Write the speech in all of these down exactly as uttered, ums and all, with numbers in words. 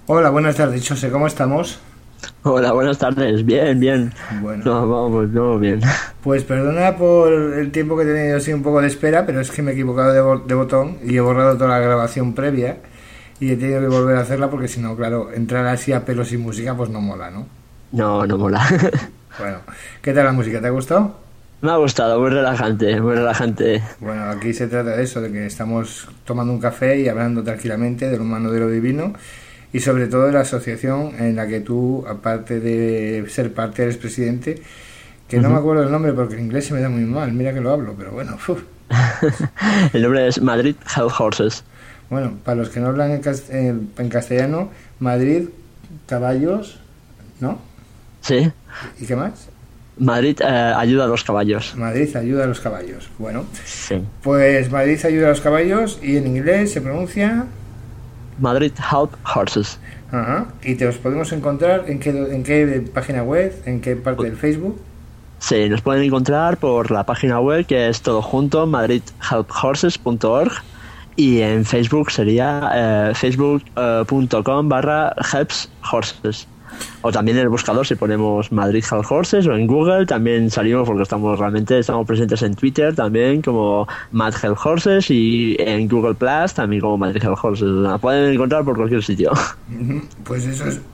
Hola, buenas tardes, José, ¿cómo estamos? Hola, buenas tardes. Bien, bien. Bueno, No, vamos, no, bien. pues perdona por el tiempo que he tenido así un poco de espera, pero es que me he equivocado de, bo- de botón y he borrado toda la grabación previa y he tenido que volver a hacerla porque si no, claro, entrar así a pelos sin música pues no mola, ¿no? No, no mola. Bueno, ¿qué tal la música? ¿Te ha gustado? Me ha gustado, muy relajante, muy relajante. Bueno, aquí se trata de eso, de que estamos tomando un café y hablando tranquilamente de lo humano, de lo divino y sobre todo de la asociación en la que tú, aparte de ser parte, eres presidente, que no me Ujú. acuerdo el nombre porque el inglés se me da muy mal, mira que lo hablo, pero bueno, uf. El nombre es Madrid Health Horses. Bueno, para los que no hablan en, cas- en- en castellano, Madrid, caballos, ¿no? Sí. ¿Y qué más? Madrid eh, ayuda a los caballos. Madrid ayuda a los caballos. Bueno, Sí. pues Madrid ayuda a los caballos y en inglés se pronuncia... Madrid Help Horses. Ajá. Y te los podemos encontrar en qué, en qué página web, en qué parte del Facebook. Sí, nos pueden encontrar por la página web que es todo junto, madrid help horses punto org, y en Facebook sería eh, facebook punto com barra helps horses. O también en el buscador si ponemos Madrid Health Horses, o en Google también salimos porque estamos realmente estamos presentes en Twitter también como Mad Health Horses, y en Google Plus también como Madrid Health Horses. La pueden encontrar por cualquier sitio. Ujú. Pues eso es,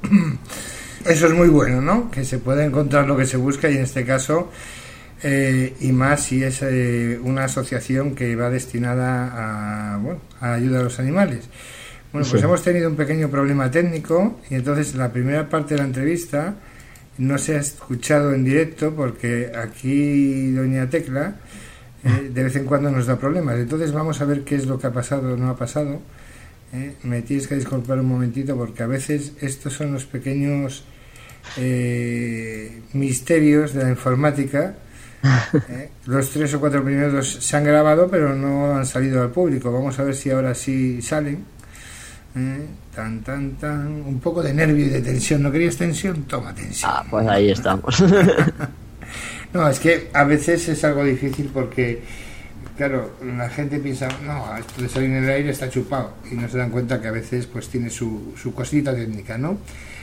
eso es muy bueno, ¿no? Que se pueda encontrar lo que se busca y en este caso, eh, y más si es eh, una asociación que va destinada a, bueno, a ayuda a los animales. Bueno, pues Sí. hemos tenido un pequeño problema técnico y entonces la primera parte de la entrevista no se ha escuchado en directo porque aquí doña Tecla eh, de vez en cuando nos da problemas. Entonces vamos a ver qué es lo que ha pasado o no ha pasado. Eh, me tienes que disculpar un momentito porque a veces estos son los pequeños eh, misterios de la informática. Eh, los tres o cuatro primeros se han grabado pero no han salido al público. Vamos a ver si ahora sí salen. Eh, tan, tan, tan. Un poco de nervio y de tensión. ¿No querías tensión? Toma tensión. Ah, pues ahí estamos. No, es que a veces es algo difícil porque, claro, la gente piensa, no, esto de salir en el aire está chupado y no se dan cuenta que a veces pues tiene su, su cosita técnica, ¿no?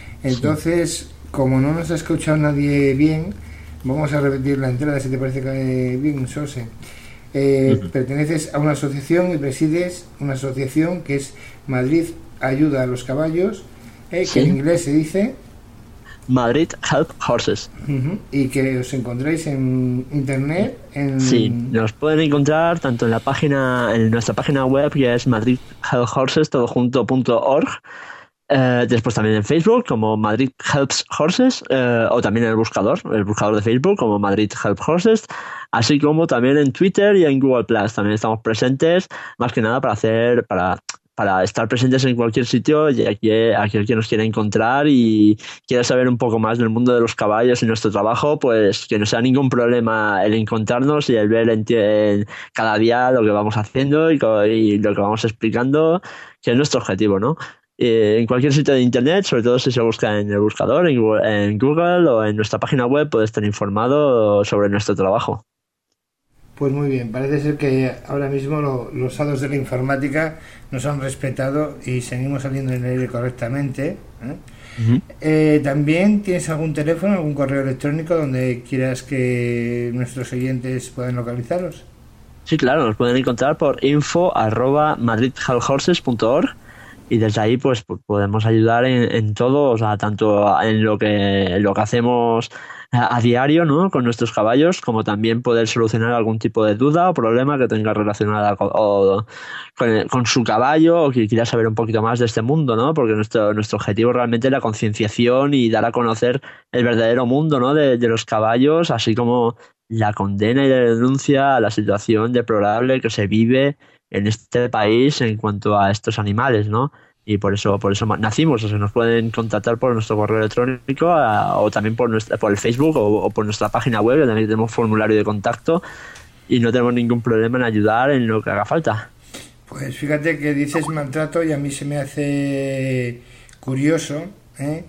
Entonces, como no nos ha escuchado nadie bien, vamos a repetir la entrada, si te parece que bien, Sose. Eh, Ujú. perteneces a una asociación y presides una asociación que es Madrid Ayuda a los Caballos, eh, que en Sí. inglés se dice, Madrid Help Horses. ujú, y que os encontráis en internet, Sí, en... nos pueden encontrar tanto en la página, en nuestra página web que es madrid help horses todo junto punto org, eh, después también en Facebook como Madrid Helps Horses, eh, o también en el buscador, el buscador de Facebook como Madrid Help Horses, así como también en Twitter y en Google Plus. También estamos presentes, más que nada para hacer, para, para estar presentes en cualquier sitio y aquí, aquel que nos quiera encontrar y quiera saber un poco más del mundo de los caballos y nuestro trabajo, pues que no sea ningún problema el encontrarnos y el ver en, en cada día lo que vamos haciendo y, co- y lo que vamos explicando, que es nuestro objetivo, ¿no? Eh, en cualquier sitio de internet, sobre todo si se busca en el buscador, en Google, en Google o en nuestra página web, puede estar informado sobre nuestro trabajo. Pues muy bien, parece ser que ahora mismo lo- los hados de la informática nos han respetado y seguimos saliendo en el aire correctamente. ¿Eh? Ujú. Eh, también tienes algún teléfono, algún correo electrónico donde quieras que nuestros oyentes puedan localizaros. Sí, claro, nos pueden encontrar por info arroba madrid help horses punto org, y desde ahí pues po- podemos ayudar en, en todo, o sea, tanto en lo que lo que hacemos a, a diario, ¿no? Con nuestros caballos, como también poder solucionar algún tipo de duda o problema que tenga relacionada con, o- con, el- con su caballo, o que quiera saber un poquito más de este mundo, ¿no? Porque nuestro nuestro objetivo realmente es la concienciación y dar a conocer el verdadero mundo, ¿no? De, de los caballos, así como la condena y la denuncia a la situación deplorable que se vive en este país en cuanto a estos animales, ¿no? Y por eso, por eso ma- nacimos. O sea, nos pueden contactar por nuestro correo electrónico, a- o también por nuestra, por el Facebook, o, o por nuestra página web, que también tenemos formulario de contacto y no tenemos ningún problema en ayudar en lo que haga falta. Pues fíjate que dices maltrato y a mí se me hace curioso, ¿eh?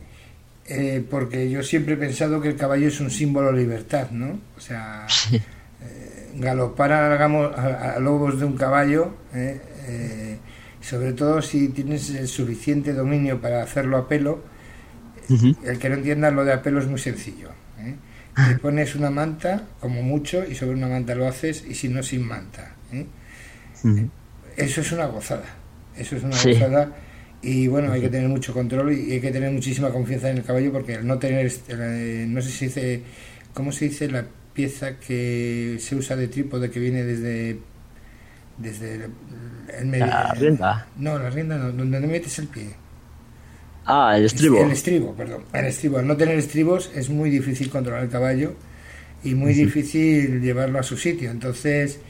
Eh, porque yo siempre he pensado que el caballo es un símbolo de libertad, ¿no? O sea, galopar a, a- a lobos de un caballo, ¿eh? Eh, sobre todo si tienes el suficiente dominio para hacerlo a pelo. Uh-huh. El que no entienda lo de a pelo es muy sencillo, ¿eh? Te pones una manta, como mucho, y sobre una manta lo haces, y si no, sin manta, ¿eh? Uh-huh. Eso es una gozada, eso es una sí. gozada, y bueno, hay que tener mucho control y hay que tener muchísima confianza en el caballo, porque al no tener, no sé si dice, ¿cómo se dice la pieza que se usa de trípode que viene desde desde el medio? La rienda. No, la rienda no, donde metes el pie. Ah, el estribo. El estribo, perdón. El estribo. Al no tener estribos es muy difícil controlar el caballo y muy uh-huh. difícil llevarlo a su sitio. Entonces,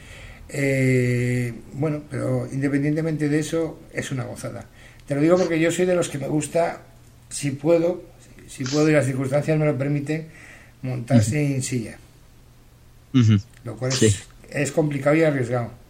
eh, bueno, pero independientemente de eso, es una gozada. Te lo digo porque yo soy de los que me gusta, si puedo, si puedo y las circunstancias me lo permiten, montarse uh-huh. en silla. Uh-huh. Lo cual sí. es, es complicado y arriesgado.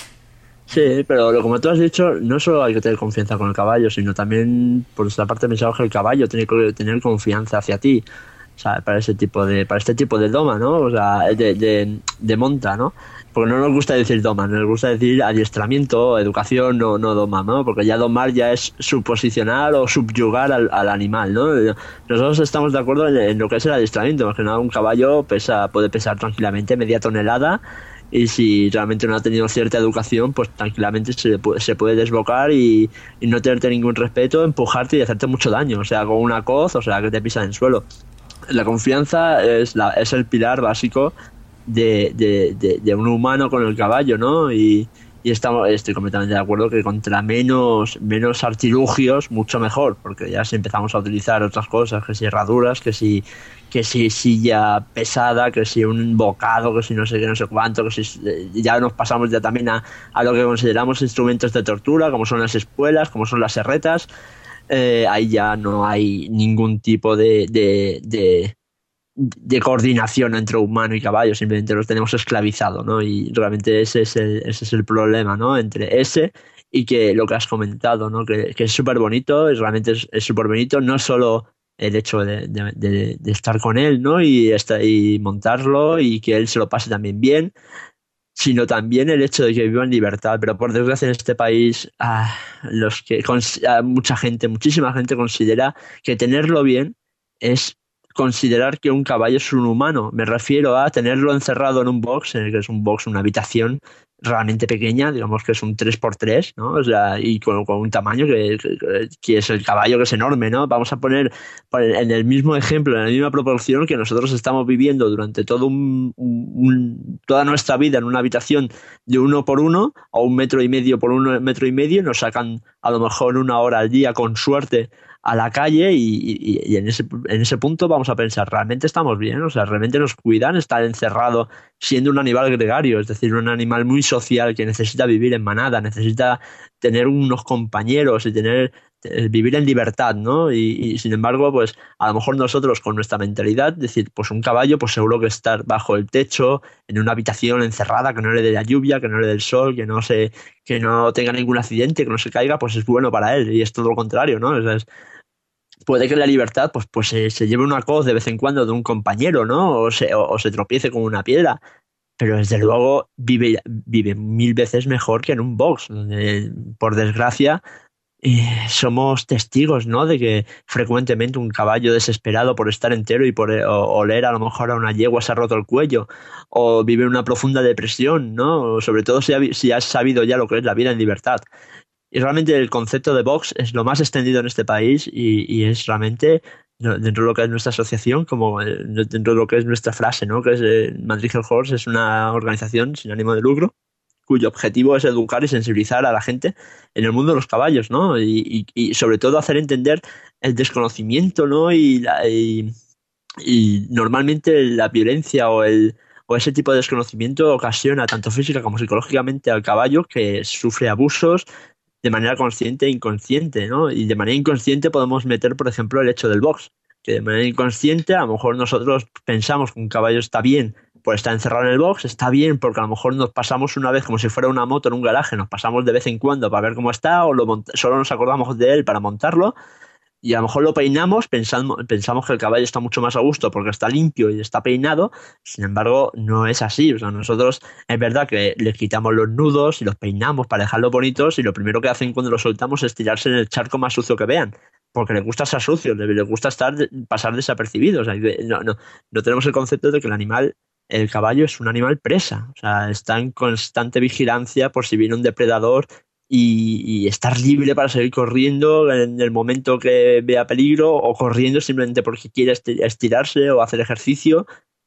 Sí, pero como tú has dicho, no solo hay que tener confianza con el caballo, sino también, por nuestra parte, pensamos que el caballo tiene que tener confianza hacia ti, o sea, para ese tipo de, para este tipo de doma, ¿no? O sea, de, de, de monta, ¿no? Porque no nos gusta decir doma, nos gusta decir adiestramiento, educación, no, no doma, ¿no? Porque ya domar ya es suposicionar o subyugar al, al animal, ¿no? Nosotros estamos de acuerdo en, en lo que es el adiestramiento, porque nada, un caballo pesa, puede pesar tranquilamente media tonelada. Y si realmente no ha tenido cierta educación, pues tranquilamente se puede, se puede desbocar y, y no tenerte ningún respeto, empujarte y hacerte mucho daño, o sea, con una coz, o sea, que te pisa en el suelo. La confianza es, la, es el pilar básico de, de, de, de un humano con el caballo, ¿no? Y, y estamos, estoy completamente de acuerdo que contra menos, menos artilugios, mucho mejor, porque ya si empezamos a utilizar otras cosas, que si herraduras, que si... que si silla pesada, que si un bocado, que si no sé qué, no sé cuánto, que si ya nos pasamos ya también a, a lo que consideramos instrumentos de tortura, como son las espuelas, como son las serretas, eh, ahí ya no hay ningún tipo de, de, de, de coordinación entre humano y caballo, simplemente los tenemos esclavizados, ¿no? Y realmente ese es el, ese es el problema, ¿no? Entre ese y que lo que has comentado, ¿no? Que, que es súper bonito, es, realmente es súper bonito, no solo el hecho de, de, de, de estar con él, ¿no? Y, esta, y montarlo y que él se lo pase también bien, sino también el hecho de que viva en libertad. Pero por desgracia en este país, ah, los que ah, mucha gente, muchísima gente considera que tenerlo bien es considerar que un caballo es un humano. Me refiero a tenerlo encerrado en un box, en el que es un box, una habitación realmente pequeña, digamos que es un tres por tres, ¿no? O sea, y con, con un tamaño que, que, que es el caballo, que es enorme, ¿no? Vamos a poner en el mismo ejemplo, en la misma proporción que nosotros estamos viviendo durante todo un, un, toda nuestra vida en una habitación de uno por uno o un metro y medio por un metro y medio, nos sacan a lo mejor una hora al día con suerte a la calle y, y, y en ese en ese punto vamos a pensar, ¿realmente estamos bien? O sea, ¿realmente nos cuidan estar encerrado siendo un animal gregario? Es decir, un animal muy social que necesita vivir en manada, necesita tener unos compañeros y tener vivir en libertad, ¿no? Y, y sin embargo, pues a lo mejor nosotros con nuestra mentalidad, decir, pues un caballo, pues seguro que estar bajo el techo, en una habitación encerrada, que no le dé la lluvia, que no le dé el sol, que no se, que no tenga ningún accidente, que no se caiga, pues es bueno para él, y es todo lo contrario, ¿no? O sea, es, puede que la libertad pues, pues se, se lleve una coz de vez en cuando de un compañero, ¿no? O se, o, o se tropiece con una piedra. Pero desde luego vive, vive mil veces mejor que en un box, donde por desgracia eh, somos testigos, ¿no? De que frecuentemente un caballo desesperado por estar entero y por o, oler a lo mejor a una yegua se ha roto el cuello, o vive en una profunda depresión, ¿no? Sobre todo si, ha, si has sabido ya lo que es la vida en libertad. Y realmente el concepto de box es lo más extendido en este país y, y es realmente dentro de lo que es nuestra asociación, como dentro de lo que es nuestra frase, ¿no? Que es eh, Madrid Health Horse es una organización sin ánimo de lucro cuyo objetivo es educar y sensibilizar a la gente en el mundo de los caballos, ¿no? Y, y, y sobre todo hacer entender el desconocimiento, ¿no? Y, la, y, y normalmente la violencia o el o ese tipo de desconocimiento ocasiona tanto física como psicológicamente al caballo, que sufre abusos de manera consciente e inconsciente, ¿no? Y de manera inconsciente podemos meter, por ejemplo, el hecho del box, que de manera inconsciente a lo mejor nosotros pensamos que un caballo está bien por estar encerrado en el box, está bien porque a lo mejor nos pasamos una vez como si fuera una moto en un garaje, nos pasamos de vez en cuando para ver cómo está o lo mont- solo nos acordamos de él para montarlo y a lo mejor lo peinamos, pensamos, pensamos que el caballo está mucho más a gusto porque está limpio y está peinado. Sin embargo, no es así. O sea, nosotros es verdad que les quitamos los nudos y los peinamos para dejarlos bonitos, y lo primero que hacen cuando los soltamos es tirarse en el charco más sucio que vean, porque les gusta estar sucio, les, les gusta estar pasar desapercibidos. O sea, no, no, no tenemos el concepto de que el animal, el caballo, es un animal presa. O sea, está en constante vigilancia por si viene un depredador, y, y estar libre para seguir corriendo en el momento que vea peligro, o corriendo simplemente porque quiere estirarse o hacer ejercicio.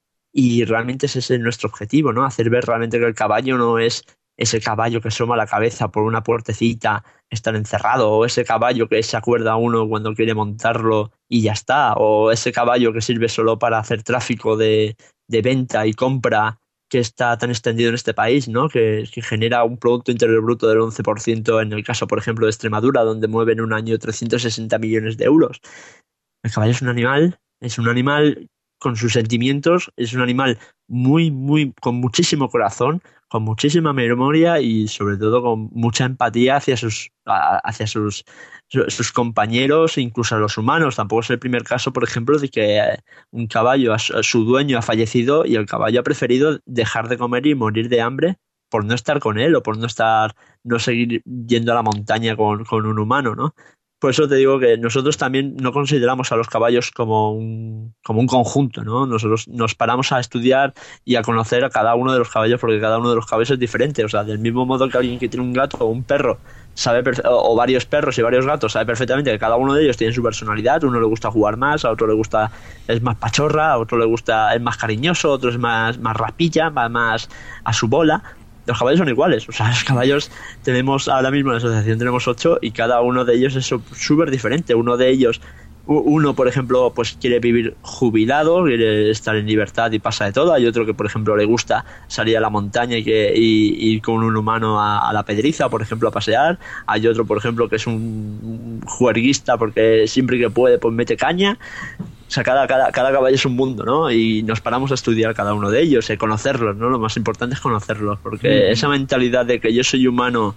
Y realmente ese es nuestro objetivo, ¿no? Hacer ver realmente que el caballo no es ese caballo que asoma la cabeza por una puertecita, estar encerrado, o ese caballo que se acuerda a uno cuando quiere montarlo y ya está, o ese caballo que sirve solo para hacer tráfico de, de venta y compra, que está tan extendido en este país, ¿no? Que, que genera un Producto Interior Bruto del once por ciento en el caso, por ejemplo, de Extremadura, donde mueve en un año trescientos sesenta millones de euros. El caballo es un animal, es un animal con sus sentimientos, es un animal muy, muy, con muchísimo corazón, con muchísima memoria y sobre todo con mucha empatía hacia sus, hacia sus, sus compañeros e incluso a los humanos. Tampoco es el primer caso, por ejemplo, de que un caballo, su dueño ha fallecido y el caballo ha preferido dejar de comer y morir de hambre por no estar con él, o por no estar, no seguir yendo a la montaña con, con un humano, ¿no? Por eso te digo que nosotros también no consideramos a los caballos como un, como un conjunto, ¿no? Nosotros nos paramos a estudiar y a conocer a cada uno de los caballos, porque cada uno de los caballos es diferente. O sea, del mismo modo que alguien que tiene un gato o un perro sabe perfe- o varios perros y varios gatos sabe perfectamente que cada uno de ellos tiene su personalidad. A uno le gusta jugar más, a otro le gusta, es más pachorra, a otro le gusta, es más cariñoso, a otro es más, más rapilla, más, más a su bola. Los caballos son iguales. O sea, los caballos tenemos ahora mismo en la asociación tenemos ocho, y cada uno de ellos es súper diferente. Uno de ellos, uno por ejemplo, pues quiere vivir jubilado, quiere estar en libertad y pasa de todo. Hay otro que por ejemplo le gusta salir a la montaña y que y, y con un humano a, a la pedriza, por ejemplo, a pasear. Hay otro por ejemplo que es un, un juerguista, porque siempre que puede pues mete caña. O sea, cada, cada, cada caballo es un mundo, ¿no? Y nos paramos a estudiar cada uno de ellos, y conocerlos, ¿no? Lo más importante es conocerlos, porque mm. esa mentalidad de que yo soy humano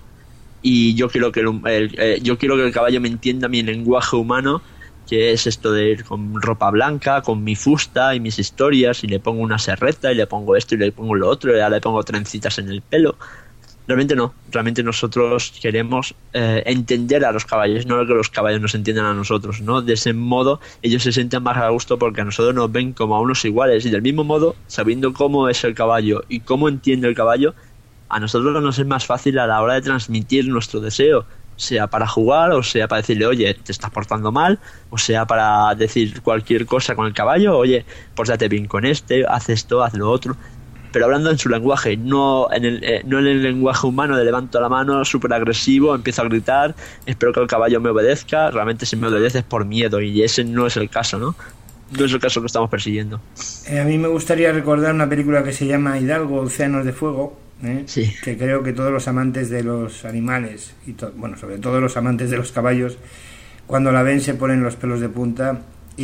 y yo quiero que el, el, eh, yo quiero que el caballo me entienda mi lenguaje humano, que es esto de ir con ropa blanca, con mi fusta y mis historias, y le pongo una serreta y le pongo esto y le pongo lo otro, y ya le pongo trencitas en el pelo. Realmente no, realmente nosotros queremos eh, entender a los caballos, no que los caballos nos entiendan a nosotros, ¿no? De ese modo ellos se sienten más a gusto porque a nosotros nos ven como a unos iguales, y del mismo modo, sabiendo cómo es el caballo y cómo entiende el caballo, a nosotros nos es más fácil a la hora de transmitir nuestro deseo, sea para jugar, o sea para decirle, oye, te estás portando mal, o sea para decir cualquier cosa con el caballo, oye, pórtate bien con este, haz esto, haz lo otro. Pero hablando en su lenguaje, no en el, eh, no en el lenguaje humano de levanto la mano, súper agresivo, empiezo a gritar, espero que el caballo me obedezca. Realmente si me obedece es por miedo, y ese no es el caso, ¿no? No es el caso que estamos persiguiendo. Eh, a mí me gustaría recordar una película que se llama Hidalgo, Océanos de Fuego, ¿eh? Sí. Que creo que todos los amantes de los animales, y to- bueno, sobre todo los amantes de los caballos, cuando la ven se ponen los pelos de punta.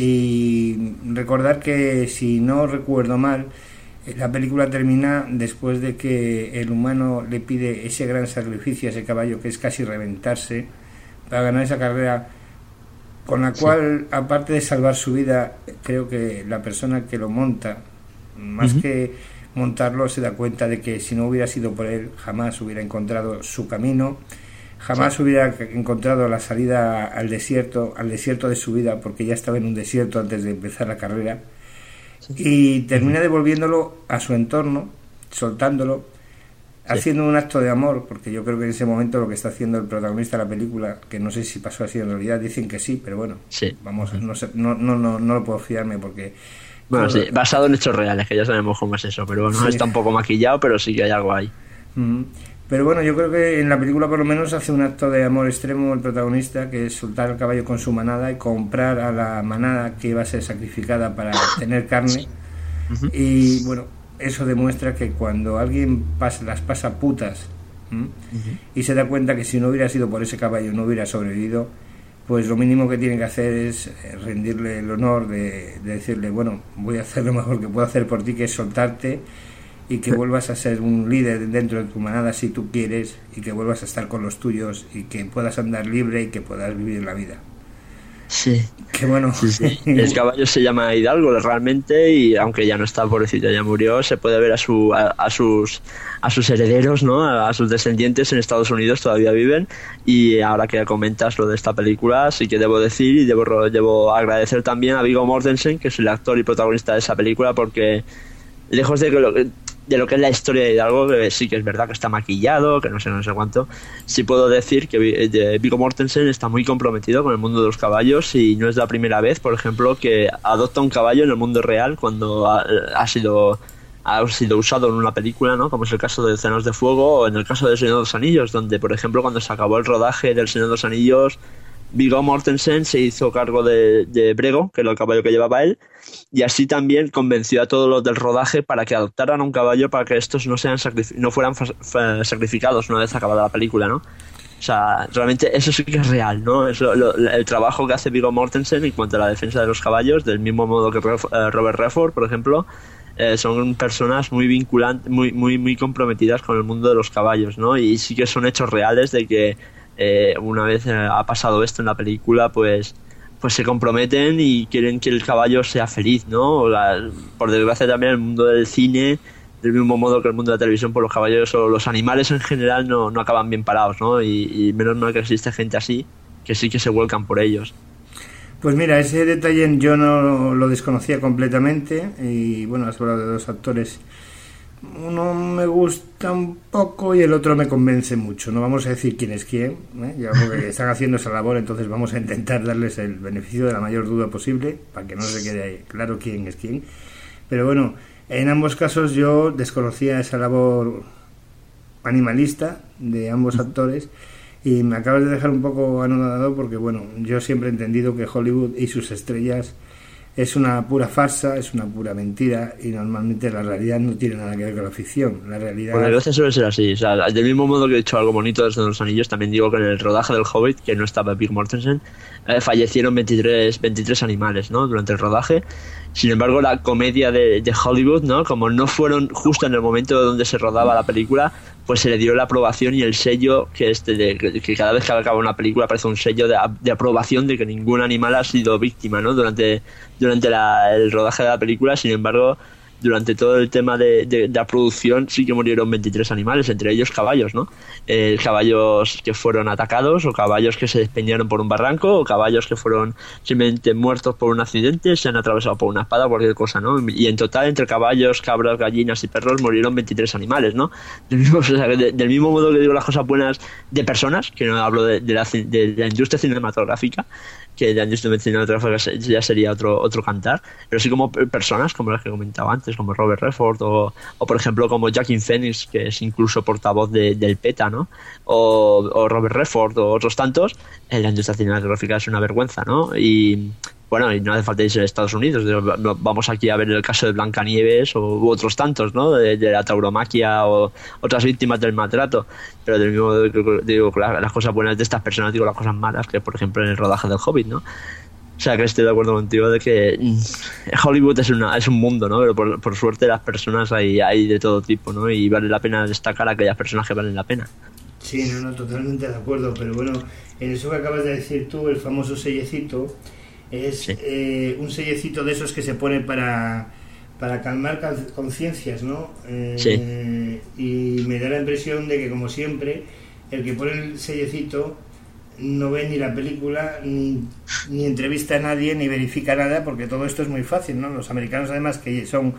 Y recordar que, si no recuerdo mal, la película termina después de que el humano le pide ese gran sacrificio a ese caballo, que es casi reventarse, para ganar esa carrera, con la cual, sí, aparte de salvar su vida, creo que la persona que lo monta, más uh-huh. que montarlo, se da cuenta de que si no hubiera sido por él, jamás hubiera encontrado su camino, jamás sí. hubiera encontrado la salida al desierto, al desierto de su vida, porque ya estaba en un desierto antes de empezar la carrera. Y termina devolviéndolo a su entorno, soltándolo, sí. haciendo un acto de amor, porque yo creo que en ese momento lo que está haciendo el protagonista de la película, que no sé si pasó así en realidad, dicen que sí, pero bueno, sí. vamos, no, sé, no, no, no, no lo puedo fiarme porque... Bueno, todo... sí, basado en hechos reales, que ya sabemos cómo es eso, pero bueno, sí. está un poco maquillado, pero sí que hay algo ahí. Mm-hmm. Pero bueno, yo creo que en la película por lo menos hace un acto de amor extremo el protagonista, que es soltar al caballo con su manada y comprar a la manada que iba a ser sacrificada para tener carne. Uh-huh. Y bueno, eso demuestra que cuando alguien pasa, las pasa putas, uh-huh. y se da cuenta que si no hubiera sido por ese caballo no hubiera sobrevivido, pues lo mínimo que tiene que hacer es rendirle el honor de, de decirle, bueno, voy a hacer lo mejor que puedo hacer por ti, que es soltarte, y que vuelvas a ser un líder dentro de tu manada si tú quieres, y que vuelvas a estar con los tuyos, y que puedas andar libre y que puedas vivir la vida. Sí. Qué bueno. Sí, sí. El caballo se llama Hidalgo realmente, y aunque ya no está, pobrecito, ya murió, se puede ver a su a, a sus a sus herederos, ¿no? A, a sus descendientes en Estados Unidos, todavía viven. Y ahora que comentas lo de esta película, sí que debo decir y debo, debo agradecer también a Viggo Mortensen, que es el actor y protagonista de esa película, porque lejos de que lo que de lo que es la historia de Hidalgo, que sí que es verdad que está maquillado, que no sé, no sé cuánto, sí puedo decir que Viggo Mortensen está muy comprometido con el mundo de los caballos, y no es la primera vez, por ejemplo, que adopta un caballo en el mundo real cuando ha, ha sido ha sido usado en una película, ¿no? Como es el caso de Océanos de Fuego, o en el caso de El Señor de los Anillos, donde, por ejemplo, cuando se acabó el rodaje del Señor de los Anillos, Viggo Mortensen se hizo cargo de, de Brego, que era el caballo que llevaba él, y así también convenció a todos los del rodaje para que adoptaran un caballo, para que estos no sean sacrif- no fueran fa- fa- sacrificados una vez acabada la película, ¿no? O sea, realmente eso sí que es real, ¿no? Eso, lo, el trabajo que hace Viggo Mortensen en cuanto a la defensa de los caballos, del mismo modo que Robert Redford, por ejemplo, eh, son personas muy vinculantes, muy, muy, muy comprometidas con el mundo de los caballos, ¿no? Y sí que son hechos reales de que Eh, una vez eh, ha pasado esto en la película, pues pues se comprometen y quieren que el caballo sea feliz, ¿no? La, por desgracia también el mundo del cine, del mismo modo que el mundo de la televisión, por los caballos o los animales en general no, no acaban bien parados, ¿no? Y, y menos mal que existe gente así que sí que se vuelcan por ellos. Pues mira, ese detalle yo no lo desconocía completamente, y bueno, has hablado de dos actores. Uno me gusta un poco y el otro me convence mucho. No vamos a decir quién es quién, ¿eh? Ya porque están haciendo esa labor, entonces vamos a intentar darles el beneficio de la mayor duda posible para que no se quede claro quién es quién. Pero bueno, en ambos casos yo desconocía esa labor animalista de ambos actores, y me acabas de dejar un poco anonadado porque bueno, yo siempre he entendido que Hollywood y sus estrellas es una pura farsa, es una pura mentira, y normalmente la realidad no tiene nada que ver con la ficción. La realidad... Por desgracia suele ser así. O sea, del mismo modo que he dicho algo bonito de los Anillos, también digo que en el rodaje del Hobbit, que no estaba Viggo Mortensen, eh, fallecieron veintitrés, veintitrés animales, ¿no? Durante el rodaje. Sin embargo, la comedia de, de Hollywood, ¿no? Como no fueron justo en el momento donde se rodaba la película, pues se le dio la aprobación y el sello que este de, que cada vez que acaba una película aparece un sello de, de aprobación de que ningún animal ha sido víctima, ¿no? Durante durante la, el rodaje de la película. Sin embargo, durante todo el tema de, de, de la producción sí que murieron veintitrés animales, entre ellos caballos, ¿no? Eh, caballos que fueron atacados, o caballos que se despeñaron por un barranco, o caballos que fueron simplemente muertos por un accidente, se han atravesado por una espada o cualquier cosa, ¿no? Y en total, entre caballos, cabras, gallinas y perros, murieron veintitrés animales, ¿no? Del mismo, o sea, de, del mismo modo que digo las cosas buenas de personas, que no hablo de, de, la, de la industria cinematográfica, que la industria cinematográfica ya sería otro otro cantar, pero sí como personas como las que comentaba antes, como Robert Redford, o, o por ejemplo como Joaquin Phoenix, que es incluso portavoz de, del PETA, ¿no? O, o Robert Redford, o otros tantos. En la industria cinematográfica es una vergüenza, ¿no? Y bueno, y no hace falta irse a Estados Unidos. Vamos aquí a ver el caso de Blancanieves o u otros tantos, ¿no? De, de la tauromaquia o otras víctimas del maltrato. Pero del mismo modo digo las cosas buenas de estas personas, digo las cosas malas, que por ejemplo en el rodaje del Hobbit, ¿no? O sea, que estoy de acuerdo contigo de que Hollywood es una es un mundo, ¿no? Pero por, por suerte las personas hay, hay de todo tipo, ¿no? Y vale la pena destacar a aquellas personas que valen la pena. Sí, no, no, totalmente de acuerdo. Pero bueno, en eso que acabas de decir tú, el famoso sellecito, es sí. eh, un sellecito de esos que se pone para, para calmar conciencias, ¿no? Eh, sí. Y me da la impresión de que, como siempre, el que pone el sellecito no ve ni la película, ni, ni entrevista a nadie, ni verifica nada, porque todo esto es muy fácil, ¿no? Los americanos, además, que son...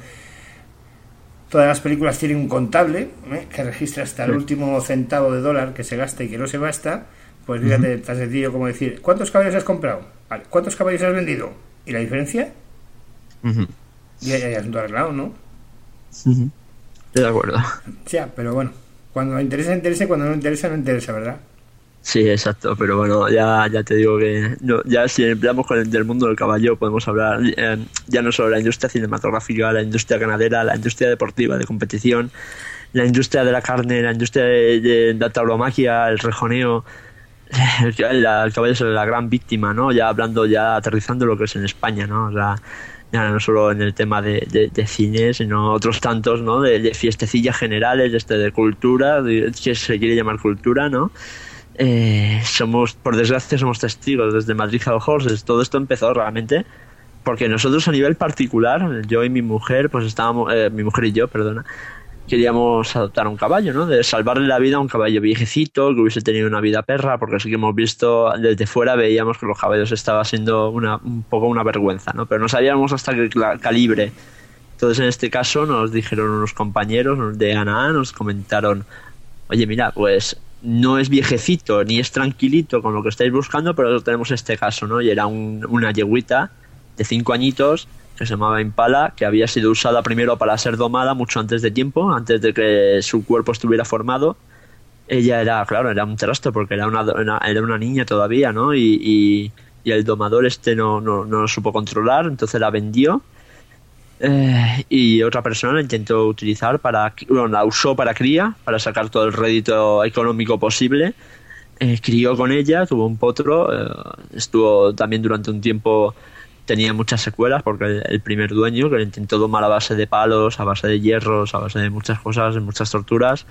Todas las películas tienen un contable, ¿eh? Que registra hasta el último centavo de dólar que se gasta y que no se gasta. Pues fíjate, uh-huh. Tan sencillo como decir, ¿cuántos caballos has comprado? Vale, ¿cuántos caballos has vendido? ¿Y la diferencia? Uh-huh. Ya, ya, ya es un arreglado, ¿no? Uh-huh. Estoy de acuerdo. Ya, pero bueno, cuando interesa, interesa, cuando no interesa, no interesa, ¿verdad? Sí, exacto, pero bueno, ya ya te digo que no, ya si empleamos con el del mundo del caballo podemos hablar eh, ya no solo de la industria cinematográfica, la industria ganadera, la industria deportiva de competición, la industria de la carne, la industria de, de la tauromaquia, el rejoneo. El, el caballo es la gran víctima, ¿no? Ya hablando, ya aterrizando lo que es en España, ¿no? O sea, ya no solo en el tema de, de, de cine, sino otros tantos, ¿no? De, de fiestecillas generales, este de cultura, de, que se quiere llamar cultura, ¿no? eh, somos, por desgracia, somos testigos desde Madrid Hall Horses. Todo esto empezó realmente porque nosotros a nivel particular, yo y mi mujer, pues estábamos, eh, mi mujer y yo, perdona, queríamos adoptar un caballo, ¿no? De salvarle la vida a un caballo viejecito que hubiese tenido una vida perra, porque sí que hemos visto desde fuera, veíamos que los caballos estaba siendo una, un poco una vergüenza, ¿no? Pero no sabíamos hasta qué calibre. Entonces, en este caso, nos dijeron unos compañeros de Anaá, nos comentaron, oye, mira, pues no es viejecito ni es tranquilito con lo que estáis buscando, pero tenemos este caso, ¿no? Y era un, una yegüita de cinco añitos que se llamaba Impala, que había sido usada primero para ser domada mucho antes de tiempo, antes de que su cuerpo estuviera formado. Ella era, claro, era un trasto porque era una, una, era una niña todavía, ¿no? Y, y, y el domador este no, no, no lo supo controlar, entonces la vendió. Eh, y otra persona la intentó utilizar para, bueno, la usó para cría, para sacar todo el rédito económico posible. Eh, crió con ella, tuvo un potro, eh, estuvo también durante un tiempo, tenía muchas secuelas porque el, el primer dueño, que lo intentó domar a base de palos, a base de hierros, a base de muchas cosas, de muchas torturas,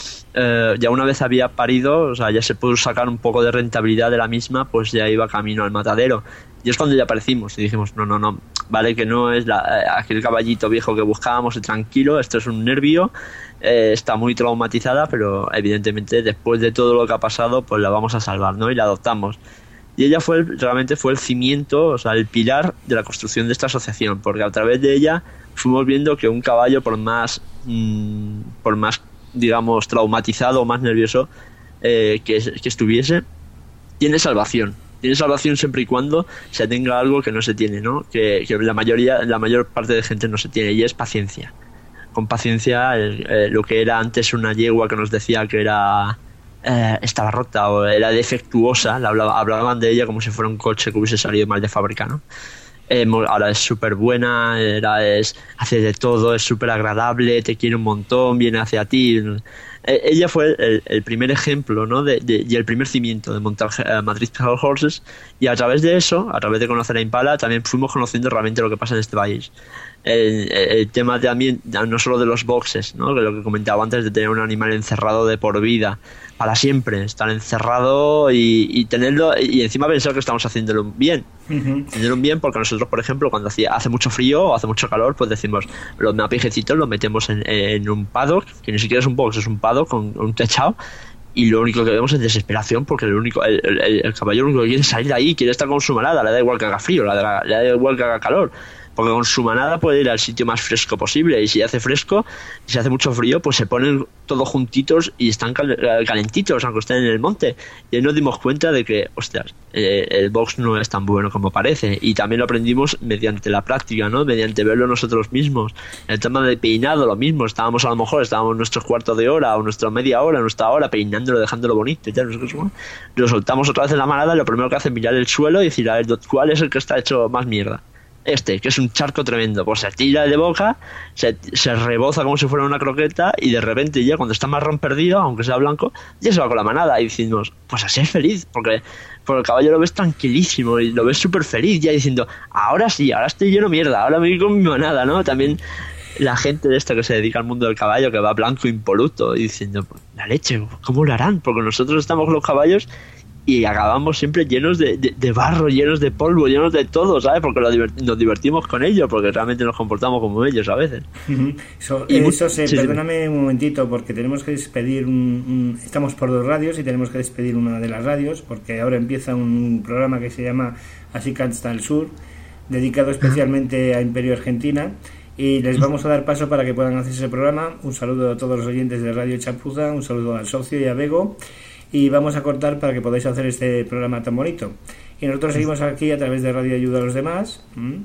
eh, ya una vez había parido, o sea, ya se pudo sacar un poco de rentabilidad de la misma, pues ya iba camino al matadero. Y es cuando ya aparecimos y dijimos, no, no, no, vale que no es la, aquel caballito viejo que buscábamos, tranquilo, esto es un nervio, eh, está muy traumatizada, pero evidentemente después de todo lo que ha pasado, pues la vamos a salvar, ¿no? Y la adoptamos. Y ella fue el, realmente fue el cimiento, o sea, el pilar de la construcción de esta asociación, porque a través de ella fuimos viendo que un caballo, por más, mmm, por más digamos, traumatizado o más nervioso eh, que, que estuviese, tiene salvación. Tiene salvación siempre y cuando se tenga algo que no se tiene, ¿no? Que, que la mayoría, la mayor parte de gente no se tiene, y es paciencia. Con paciencia, el, eh, lo que era antes una yegua que nos decía que era eh, estaba rota o era defectuosa, la hablaba, hablaban de ella como si fuera un coche que hubiese salido mal de fábrica, ¿no? Eh, ahora es súper buena, era, es, hace de todo, es súper agradable, te quiere un montón, viene hacia ti. Eh, ella fue el, el primer ejemplo, ¿no? de, de, y el primer cimiento de montar uh, Madrid Hall Horses, y a través de eso, a través de conocer a Impala, también fuimos conociendo realmente lo que pasa en este país. El, el tema también, no solo de los boxes, ¿no? Que lo que comentaba antes, de tener un animal encerrado de por vida, para siempre, estar encerrado y, y tenerlo, y encima pensar que estamos haciéndolo bien. Uh-huh. Haciéndolo bien, porque nosotros, por ejemplo, cuando hacía, hace mucho frío o hace mucho calor, pues decimos, los mapijecitos los metemos en, en un paddock, que ni siquiera es un box, es un paddock con un techado, y lo único que vemos es desesperación, porque el único el, el, el caballo lo único que quiere es salir de ahí, quiere estar con su manada, le da igual que haga frío, le da, le da igual que haga calor, porque con su manada puede ir al sitio más fresco posible, y si hace fresco, si hace mucho frío, pues se ponen todos juntitos y están cal- calentitos, aunque estén en el monte. Y ahí nos dimos cuenta de que, hostias, eh, el box no es tan bueno como parece, y también lo aprendimos mediante la práctica, ¿no? Mediante verlo nosotros mismos. El tema de peinado, lo mismo, estábamos a lo mejor, estábamos nuestros cuartos de hora o nuestra media hora, nuestra hora, peinándolo, dejándolo bonito y tal, no sé qué, lo soltamos otra vez en la manada, y lo primero que hace es mirar el suelo y decir, a ver, ¿cuál es el que está hecho más mierda? Este, que es un charco tremendo, pues se tira de boca, se, se reboza como si fuera una croqueta, y de repente ya cuando está marrón perdido, aunque sea blanco, ya se va con la manada, y decimos, pues así es feliz, porque por el caballo lo ves tranquilísimo y lo ves súper feliz, ya diciendo, ahora sí, ahora estoy lleno de mierda, ahora me voy con mi manada, ¿no? También la gente de esto que se dedica al mundo del caballo, que va blanco impoluto, y diciendo, pues, la leche, ¿cómo lo harán? Porque nosotros estamos con los caballos y acabamos siempre llenos de, de, de barro, llenos de polvo, llenos de todo, ¿sabes? Porque lo divert- nos divertimos con ellos, porque realmente nos comportamos como ellos a veces. Uh-huh. So, y eso, se, sí, perdóname sí. un momentito, porque tenemos que despedir un, un... Estamos por dos radios y tenemos que despedir una de las radios, porque ahora empieza un programa que se llama Así Canta el Sur, dedicado especialmente a Imperio Argentina, y les vamos a dar paso para que puedan hacer ese programa. Un saludo a todos los oyentes de Radio Chapuza, un saludo al socio y a Bego, y vamos a cortar para que podáis hacer este programa tan bonito. Y nosotros seguimos aquí a través de Radio Ayuda a los Demás.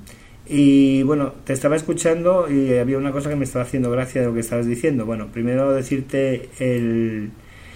Y bueno, te estaba escuchando y había una cosa que me estaba haciendo gracia de lo que estabas diciendo. Bueno, primero decirte el,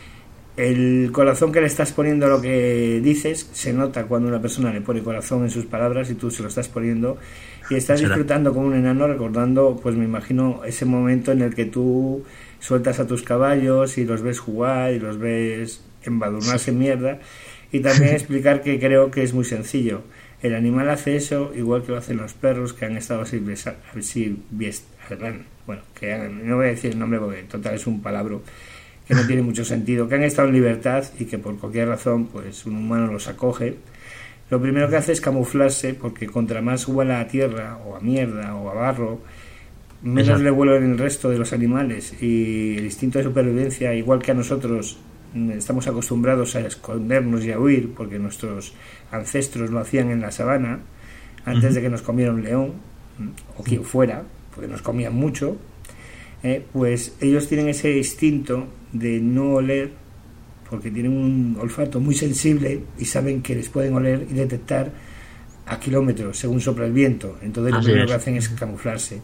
el corazón que le estás poniendo a lo que dices. Se nota cuando una persona le pone corazón en sus palabras y tú se lo estás poniendo, y estás disfrutando como un enano, recordando, pues me imagino, ese momento en el que tú sueltas a tus caballos y los ves jugar y los ves embadurnarse en mierda. Y también explicar que creo que es muy sencillo. El animal hace eso igual que lo hacen los perros que han estado así, así bueno, que han, no voy a decir el nombre porque total es un palabro, que no tiene mucho sentido, que han estado en libertad y que por cualquier razón pues un humano los acoge. Lo primero que hace es camuflarse, porque contra más huela a tierra o a mierda o a barro, menos Exacto. le huelen el resto de los animales, y el instinto de supervivencia, igual que a nosotros estamos acostumbrados a escondernos y a huir porque nuestros ancestros lo hacían en la sabana antes uh-huh. de que nos comiera un león o quien fuera, porque nos comían mucho, eh, pues ellos tienen ese instinto de no oler, porque tienen un olfato muy sensible y saben que les pueden oler y detectar a kilómetros según sopla el viento. Entonces Así lo primero es. que hacen es camuflarse.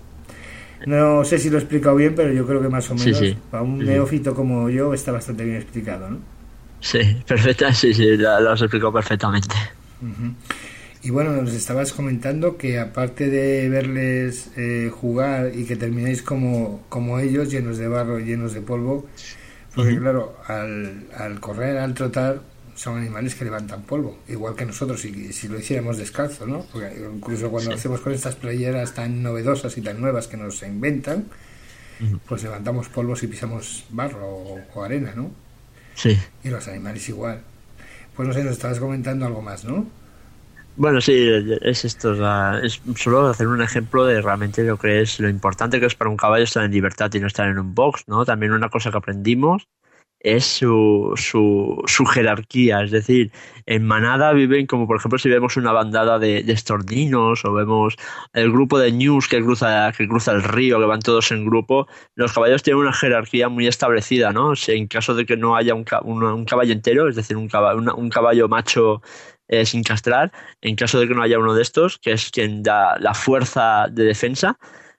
No sé si lo he explicado bien, pero yo creo que más o menos sí, sí. para un sí, neófito como yo está bastante bien explicado, ¿no? Sí, perfecta, sí, sí, lo, lo has explicado perfectamente. Uh-huh. Y bueno, nos estabas comentando que aparte de verles eh, jugar y que termináis como, como ellos, llenos de barro, llenos de polvo, porque uh-huh. claro, al, al correr, al trotar, son animales que levantan polvo, igual que nosotros, si, si lo hiciéramos descalzo, ¿no? Porque incluso cuando sí. lo hacemos con estas playeras tan novedosas y tan nuevas que nos inventan, uh-huh. pues levantamos polvo si pisamos barro o, o arena, ¿no? Sí. Y los animales igual. Pues no sé, nos estabas comentando algo más, ¿no? Bueno, sí, es esto, o sea, es solo hacer un ejemplo de realmente lo que es lo importante que es para un caballo estar en libertad y no estar en un box, ¿no? También una cosa que aprendimos es su, su, su jerarquía, es decir, en manada viven como por ejemplo si vemos una bandada de, de estorninos o vemos el grupo de ñus que cruza, que cruza el río, que van todos en grupo, los caballos tienen una jerarquía muy establecida, ¿no? Si en caso de que no haya un, un, un caballo entero, es decir, un caballo, una, un caballo macho eh, sin castrar, en caso de que no haya uno de estos, que es quien da la fuerza de defensa,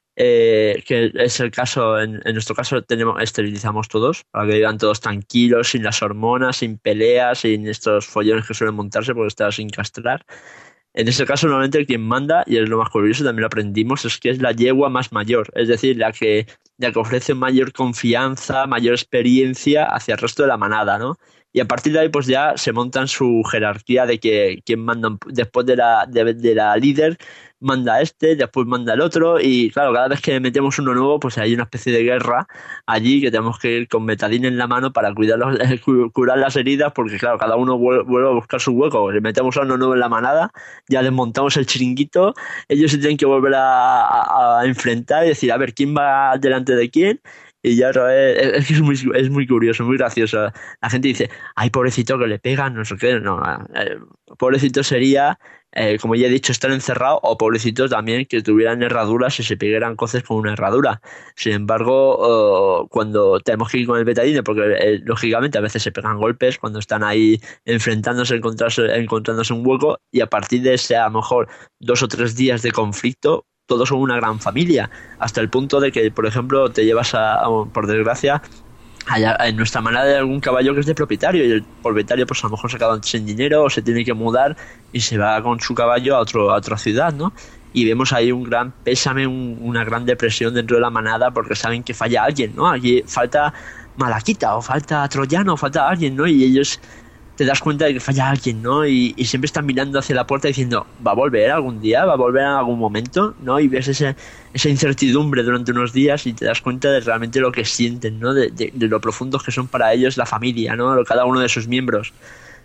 Eh, que es el caso, en, en nuestro caso tenemos esterilizamos todos para que vivan todos tranquilos, sin las hormonas, sin peleas, sin estos follones que suelen montarse porque está sin castrar. En ese caso normalmente quien manda, y es lo más curioso, también lo aprendimos, es que es la yegua más mayor, es decir, la que, la que ofrece mayor confianza, mayor experiencia hacia el resto de la manada, ¿no? Y a partir de ahí pues ya se montan su jerarquía de que quien manda después de la, de, de la líder manda este, después manda el otro, y claro, cada vez que metemos uno nuevo pues hay una especie de guerra allí que tenemos que ir con betadine en la mano para cuidar los, curar las heridas, porque claro, cada uno vuelve a buscar su hueco. Si metemos a uno nuevo en la manada, ya desmontamos el chiringuito, ellos se tienen que volver a, a, a enfrentar y decir, a ver, ¿quién va delante de quién? Y ya es, es, es, muy, es muy curioso, muy gracioso. La gente dice, ay, pobrecito que le pegan, no sé qué. No, eh, pobrecito sería, eh, como ya he dicho, estar encerrado, o pobrecitos también que tuvieran herraduras y se pegaran coces con una herradura. Sin embargo, eh, cuando tenemos que ir con el betadine, porque eh, lógicamente a veces se pegan golpes cuando están ahí enfrentándose, encontrándose, encontrándose un hueco, y a partir de ese, a lo mejor, dos o tres días de conflicto, todos son una gran familia, hasta el punto de que, por ejemplo, te llevas a, a por desgracia, allá, en nuestra manada hay algún caballo que es de propietario, y el propietario pues a lo mejor se ha quedado sin dinero o se tiene que mudar y se va con su caballo a, otro, a otra ciudad, ¿no? Y vemos ahí un gran pésame, un, una gran depresión dentro de la manada porque saben que falla alguien, ¿no? Aquí falta malaquita o falta troyano o falta alguien, ¿no? Y ellos te das cuenta de que falla alguien, ¿no? Y, y siempre están mirando hacia la puerta diciendo, ¿va a volver algún día? ¿Va a volver en algún momento? ¿No? Y ves ese, esa incertidumbre durante unos días y te das cuenta de realmente lo que sienten, ¿no? De, de, de lo profundos que son para ellos la familia, ¿no? Cada uno de sus miembros.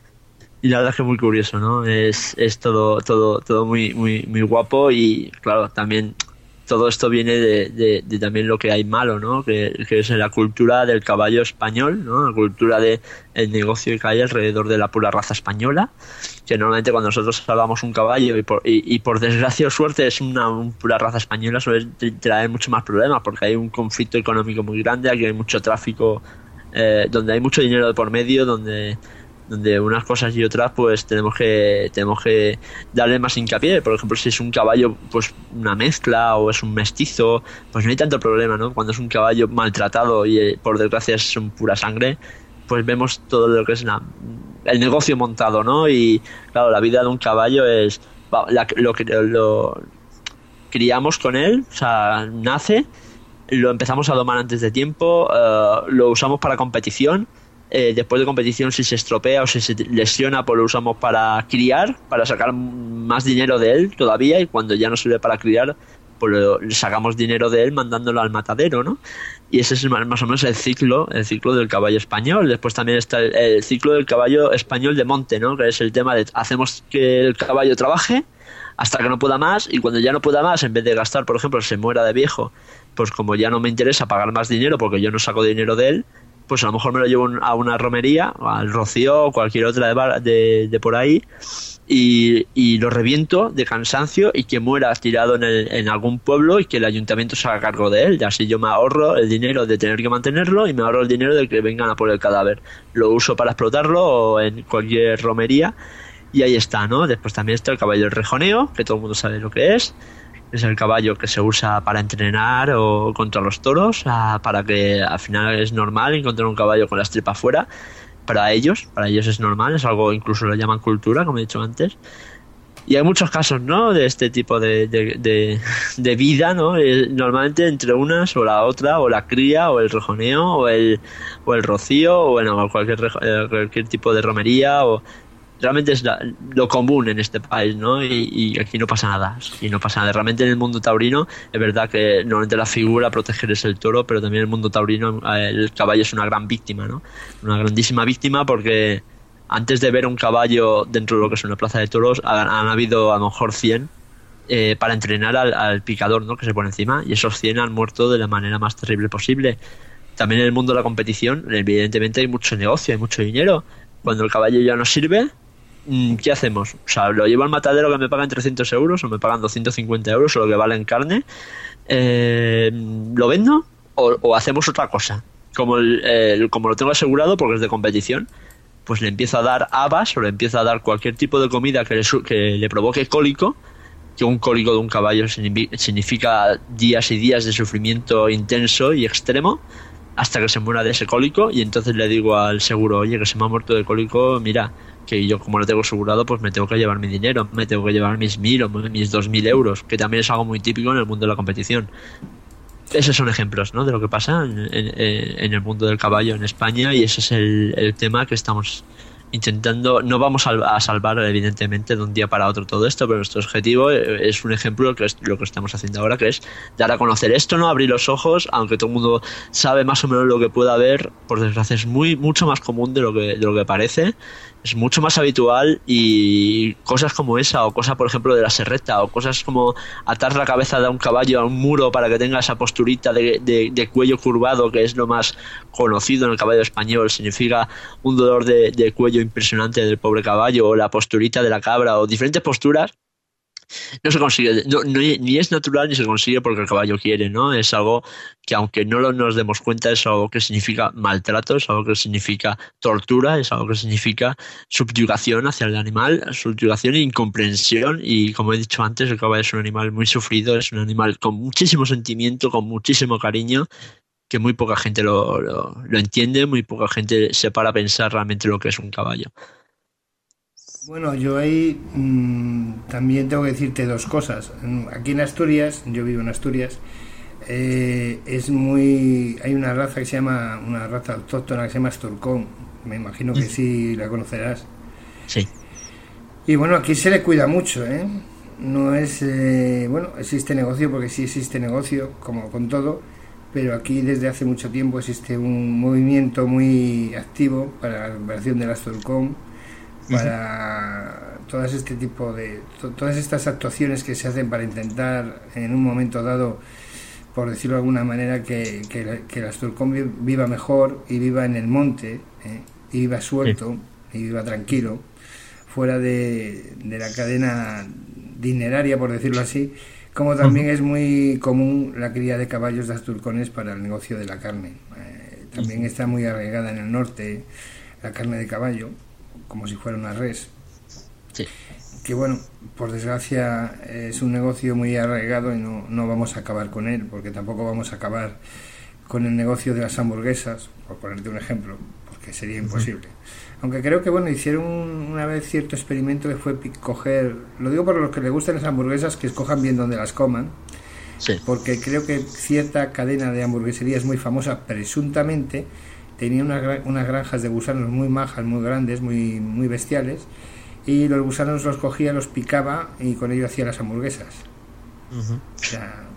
Y la verdad es que es muy curioso, ¿no? Es, es todo, todo, todo muy, muy, muy guapo, y claro, también todo esto viene de, de, de también lo que hay malo, ¿no? Que, que es la cultura del caballo español, ¿no? La cultura de el negocio que hay alrededor de la pura raza española, que normalmente cuando nosotros salvamos un caballo y por, y, y por desgracia o suerte es una un pura raza española, suele traer mucho más problemas porque hay un conflicto económico muy grande, aquí hay mucho tráfico, eh, donde hay mucho dinero de por medio, donde donde unas cosas y otras pues tenemos que tenemos que darle más hincapié. Por ejemplo, si es un caballo pues una mezcla o es un mestizo, pues no hay tanto problema, ¿no? Cuando es un caballo maltratado y por desgracia es un pura sangre, pues vemos todo lo que es la, el negocio montado, ¿no? Y claro, la vida de un caballo es la, lo que lo criamos con él, o sea, nace, lo empezamos a domar antes de tiempo, uh, lo usamos para competición. Eh, después de competición, si se estropea o si se lesiona, pues lo usamos para criar, para sacar más dinero de él todavía, y cuando ya no sirve para criar, pues lo, sacamos dinero de él mandándolo al matadero, ¿no? Y ese es más, más o menos el ciclo, el ciclo del caballo español. Después también está el, el ciclo del caballo español de monte, ¿no? Que es el tema de hacemos que el caballo trabaje hasta que no pueda más, y cuando ya no pueda más, en vez de gastar, por ejemplo, se muera de viejo, pues como ya no me interesa pagar más dinero porque yo no saco dinero de él, pues a lo mejor me lo llevo a una romería, al Rocío o cualquier otra de, de, de por ahí, y, y lo reviento de cansancio y que muera tirado en, el, en algún pueblo y que el ayuntamiento se haga cargo de él. Y así yo me ahorro el dinero de tener que mantenerlo y me ahorro el dinero de que vengan a por el cadáver. Lo uso para explotarlo o en cualquier romería. Y ahí está, ¿no? Después también está el caballo del rejoneo, que todo el mundo sabe lo que es. Es el caballo que se usa para entrenar o contra los toros, a, para que al final es normal encontrar un caballo con las tripas fuera. Para ellos, para ellos es normal, es algo, incluso lo llaman cultura, como he dicho antes. Y hay muchos casos, ¿no? De este tipo de, de, de, de vida, ¿no? Eh, normalmente entre unas o la otra, o la cría, o el rejoneo, o el, o el rocío, o bueno, cualquier, eh, cualquier tipo de romería, o... Realmente es la, lo común en este país, ¿no? Y, y aquí no pasa nada. Y no pasa nada. Realmente en el mundo taurino es verdad que normalmente la figura a proteger es el toro, pero también en el mundo taurino el caballo es una gran víctima, ¿no? Una grandísima víctima, porque antes de ver un caballo dentro de lo que es una plaza de toros han, han habido a lo mejor cien eh, para entrenar al, al picador, ¿no? Que se pone encima, y esos cien han muerto de la manera más terrible posible. También en el mundo de la competición evidentemente hay mucho negocio, hay mucho dinero. Cuando el caballo ya no sirve, ¿qué hacemos? O sea, lo llevo al matadero que me pagan trescientos euros o me pagan doscientos cincuenta euros o lo que vale en carne, eh, ¿lo vendo o, o hacemos otra cosa? Como, el, el, como lo tengo asegurado porque es de competición, pues le empiezo a dar habas o le empiezo a dar cualquier tipo de comida que le, que le provoque cólico, que un cólico de un caballo significa días y días de sufrimiento intenso y extremo, hasta que se muera de ese cólico, y entonces le digo al seguro, oye, que se me ha muerto de cólico, mira, que yo como lo tengo asegurado, pues me tengo que llevar mi dinero, me tengo que llevar mis mil o mis dos mil euros, que también es algo muy típico en el mundo de la competición. Esos son ejemplos, ¿no?, de lo que pasa en, en, en el mundo del caballo en España, y ese es el, el tema que estamos intentando. No vamos a salvar evidentemente de un día para otro todo esto, pero nuestro objetivo es un ejemplo, que es lo que estamos haciendo ahora, que es dar a conocer esto, no abrir los ojos, aunque todo el mundo sabe más o menos lo que pueda haber. Por desgracia es muy mucho más común de lo que de lo que parece, es mucho más habitual, y cosas como esa, o cosas por ejemplo de la serreta, o cosas como atar la cabeza de un caballo a un muro para que tenga esa posturita de, de, de cuello curvado, que es lo más conocido en el caballo español, significa un dolor de, de cuello impresionante del pobre caballo, o la posturita de la cabra, o diferentes posturas. No se consigue, no, no, ni es natural ni se consigue porque el caballo quiere, ¿no? Es algo que, aunque no lo, nos demos cuenta, es algo que significa maltrato, es algo que significa tortura, es algo que significa subyugación hacia el animal, subyugación e incomprensión. Y como he dicho antes, el caballo es un animal muy sufrido, es un animal con muchísimo sentimiento, con muchísimo cariño, que muy poca gente lo, lo, lo entiende, muy poca gente se para a pensar realmente lo que es un caballo. Bueno, yo ahí mmm, también tengo que decirte dos cosas. Aquí en Asturias, yo vivo en Asturias, eh, es muy, hay una raza que se llama, una raza autóctona que se llama Asturcón. Me imagino que sí la conocerás. Sí. Y bueno, aquí se le cuida mucho, ¿eh? No es, eh, bueno, existe negocio, porque sí existe negocio, como con todo, pero aquí desde hace mucho tiempo existe un movimiento muy activo para la recuperación del Asturcón, para todas este tipo de to, todas estas actuaciones que se hacen para intentar en un momento dado, por decirlo de alguna manera, que, que, que el Asturcón viva mejor y viva en el monte, ¿eh? Y viva suelto, sí, y viva tranquilo, fuera de, de la cadena dineraria, por decirlo así, como también uh-huh. es muy común la cría de caballos de Asturcones para el negocio de la carne. Eh, también uh-huh. está muy arraigada en el norte la carne de caballo, como si fuera una res, sí. que bueno, por desgracia es un negocio muy arraigado y no, no vamos a acabar con él, porque tampoco vamos a acabar con el negocio de las hamburguesas, por ponerte un ejemplo, porque sería imposible. Uh-huh. Aunque creo que bueno, hicieron una vez cierto experimento que fue coger, lo digo por los que les gustan las hamburguesas, que escojan bien donde las coman, sí. porque creo que cierta cadena de hamburgueserías muy famosa, presuntamente, tenía unas, unas granjas de gusanos muy majas, muy grandes, muy, muy bestiales, y los gusanos los cogía, los picaba y con ello hacía las hamburguesas. Uh-huh. O sea,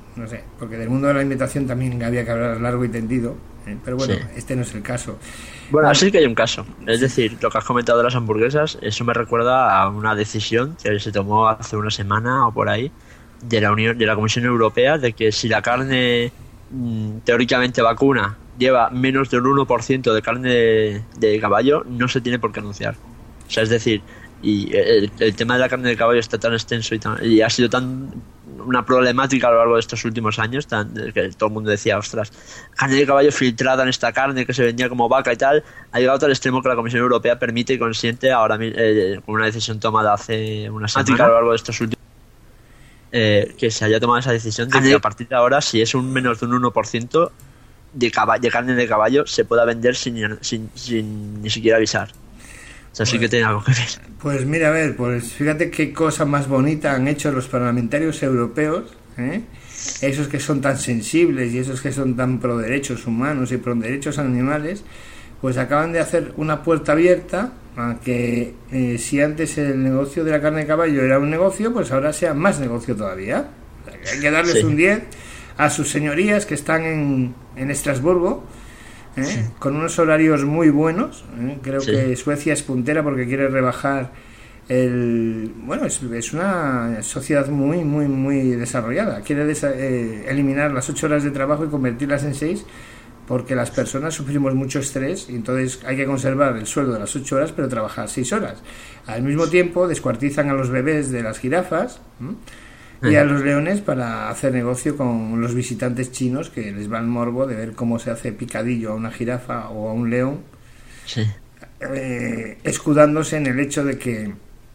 no sé, porque del mundo de la alimentación también había que hablar largo y tendido, ¿eh? Pero bueno, sí. Este no es el caso. Bueno, así que hay un caso. Es decir, lo que has comentado de las hamburguesas, eso me recuerda a una decisión que se tomó hace una semana o por ahí de la Unión, de la Comisión Europea, de que si la carne mmm, teóricamente vacuna lleva menos del uno por ciento de carne de, de caballo, no se tiene por qué anunciar. O sea, es decir, y el, el tema de la carne de caballo está tan extenso y, tan, y ha sido tan una problemática a lo largo de estos últimos años, tan, que todo el mundo decía, ostras, carne de caballo filtrada en esta carne que se vendía como vaca y tal, ha llegado a tal extremo que la Comisión Europea permite y consiente ahora eh, con una decisión tomada hace una semana a lo largo de estos últimos eh, que se haya tomado esa decisión de que a partir de ahora, si es un menos de un uno por ciento de, cab- de carne de caballo, se pueda vender sin, sin, sin ni siquiera avisar. O sea, pues, sí que tiene algo que ver. Pues mira, a ver, pues fíjate qué cosa más bonita han hecho los parlamentarios europeos, ¿eh? Esos que son tan sensibles y esos que son tan pro derechos humanos y pro derechos animales, pues acaban de hacer una puerta abierta a que eh, si antes el negocio de la carne de caballo era un negocio, pues ahora sea más negocio todavía. O sea, que hay que darles sí. un diez a sus señorías que están en, en Estrasburgo, ¿eh? Sí. Con unos horarios muy buenos, ¿eh? Creo sí. que Suecia es puntera porque quiere rebajar el... Bueno, es, es una sociedad muy, muy, muy desarrollada. Quiere desa- eh, eliminar las ocho horas de trabajo y convertirlas en seis, porque las personas sufrimos mucho estrés y entonces hay que conservar el sueldo de las ocho horas pero trabajar seis horas. Al mismo tiempo descuartizan a los bebés de las jirafas, ¿eh? y a los leones para hacer negocio con los visitantes chinos, que les va el morbo de ver cómo se hace picadillo a una jirafa o a un león, sí. eh, escudándose en el hecho de que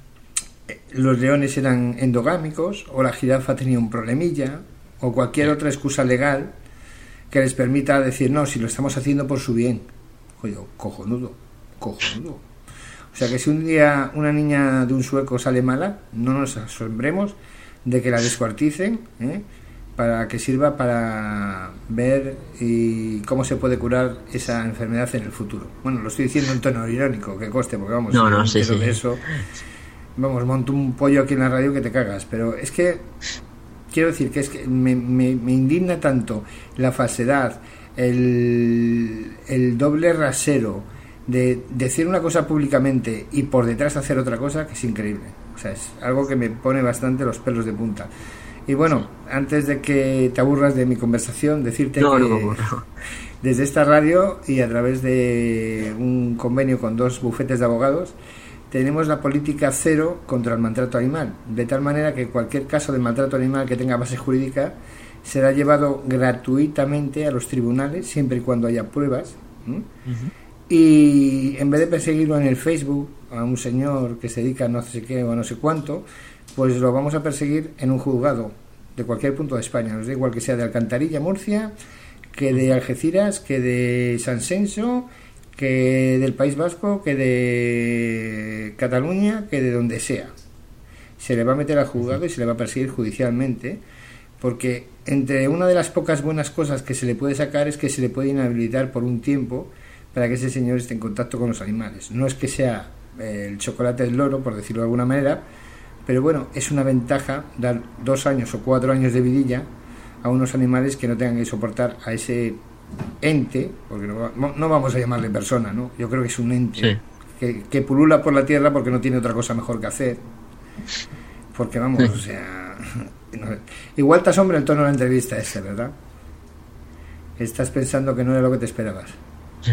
los leones eran endogámicos o la jirafa tenía un problemilla o cualquier otra excusa legal que les permita decir, no, si lo estamos haciendo por su bien. Oye, cojonudo, cojonudo. O sea que si un día una niña de un sueco sale mala, no nos asombremos de que la descuarticen, ¿eh? Para que sirva para ver y cómo se puede curar esa enfermedad en el futuro. Bueno, lo estoy diciendo en tono irónico, que coste, porque vamos, no, no, sí, sí. de eso, vamos, monto un pollo aquí en la radio que te cagas, pero es que quiero decir que es que me, me, me indigna tanto la falsedad, el, el doble rasero de decir una cosa públicamente y por detrás hacer otra cosa, que es increíble. O sea, es algo que me pone bastante los pelos de punta. Y bueno, antes de que te aburras de mi conversación, decirte no, que no, no. desde esta radio y a través de un convenio con dos bufetes de abogados, tenemos la política cero contra el maltrato animal, de tal manera que cualquier caso de maltrato animal que tenga base jurídica será llevado gratuitamente a los tribunales, siempre y cuando haya pruebas, ¿no? Uh-huh. Y en vez de perseguirlo en el Facebook a un señor que se dedica a no sé qué o a no sé cuánto, pues lo vamos a perseguir en un juzgado de cualquier punto de España. Nos da igual que sea de Alcantarilla, Murcia, que de Algeciras, que de San Senso, que del País Vasco, que de Cataluña, que de donde sea. Se le va a meter al juzgado y se le va a perseguir judicialmente, porque entre una de las pocas buenas cosas que se le puede sacar es que se le puede inhabilitar por un tiempo para que ese señor esté en contacto con los animales. No es que sea eh, el chocolate del loro, por decirlo de alguna manera, pero bueno, es una ventaja dar dos años o cuatro años de vidilla a unos animales que no tengan que soportar a ese ente, porque no, no vamos a llamarle persona, ¿no? Yo creo que es un ente, sí. que, que pulula por la tierra porque no tiene otra cosa mejor que hacer. Porque vamos, sí. o sea... No, igual te asombra el tono de la entrevista ese, ¿verdad? Estás pensando que no era lo que te esperabas. Sí.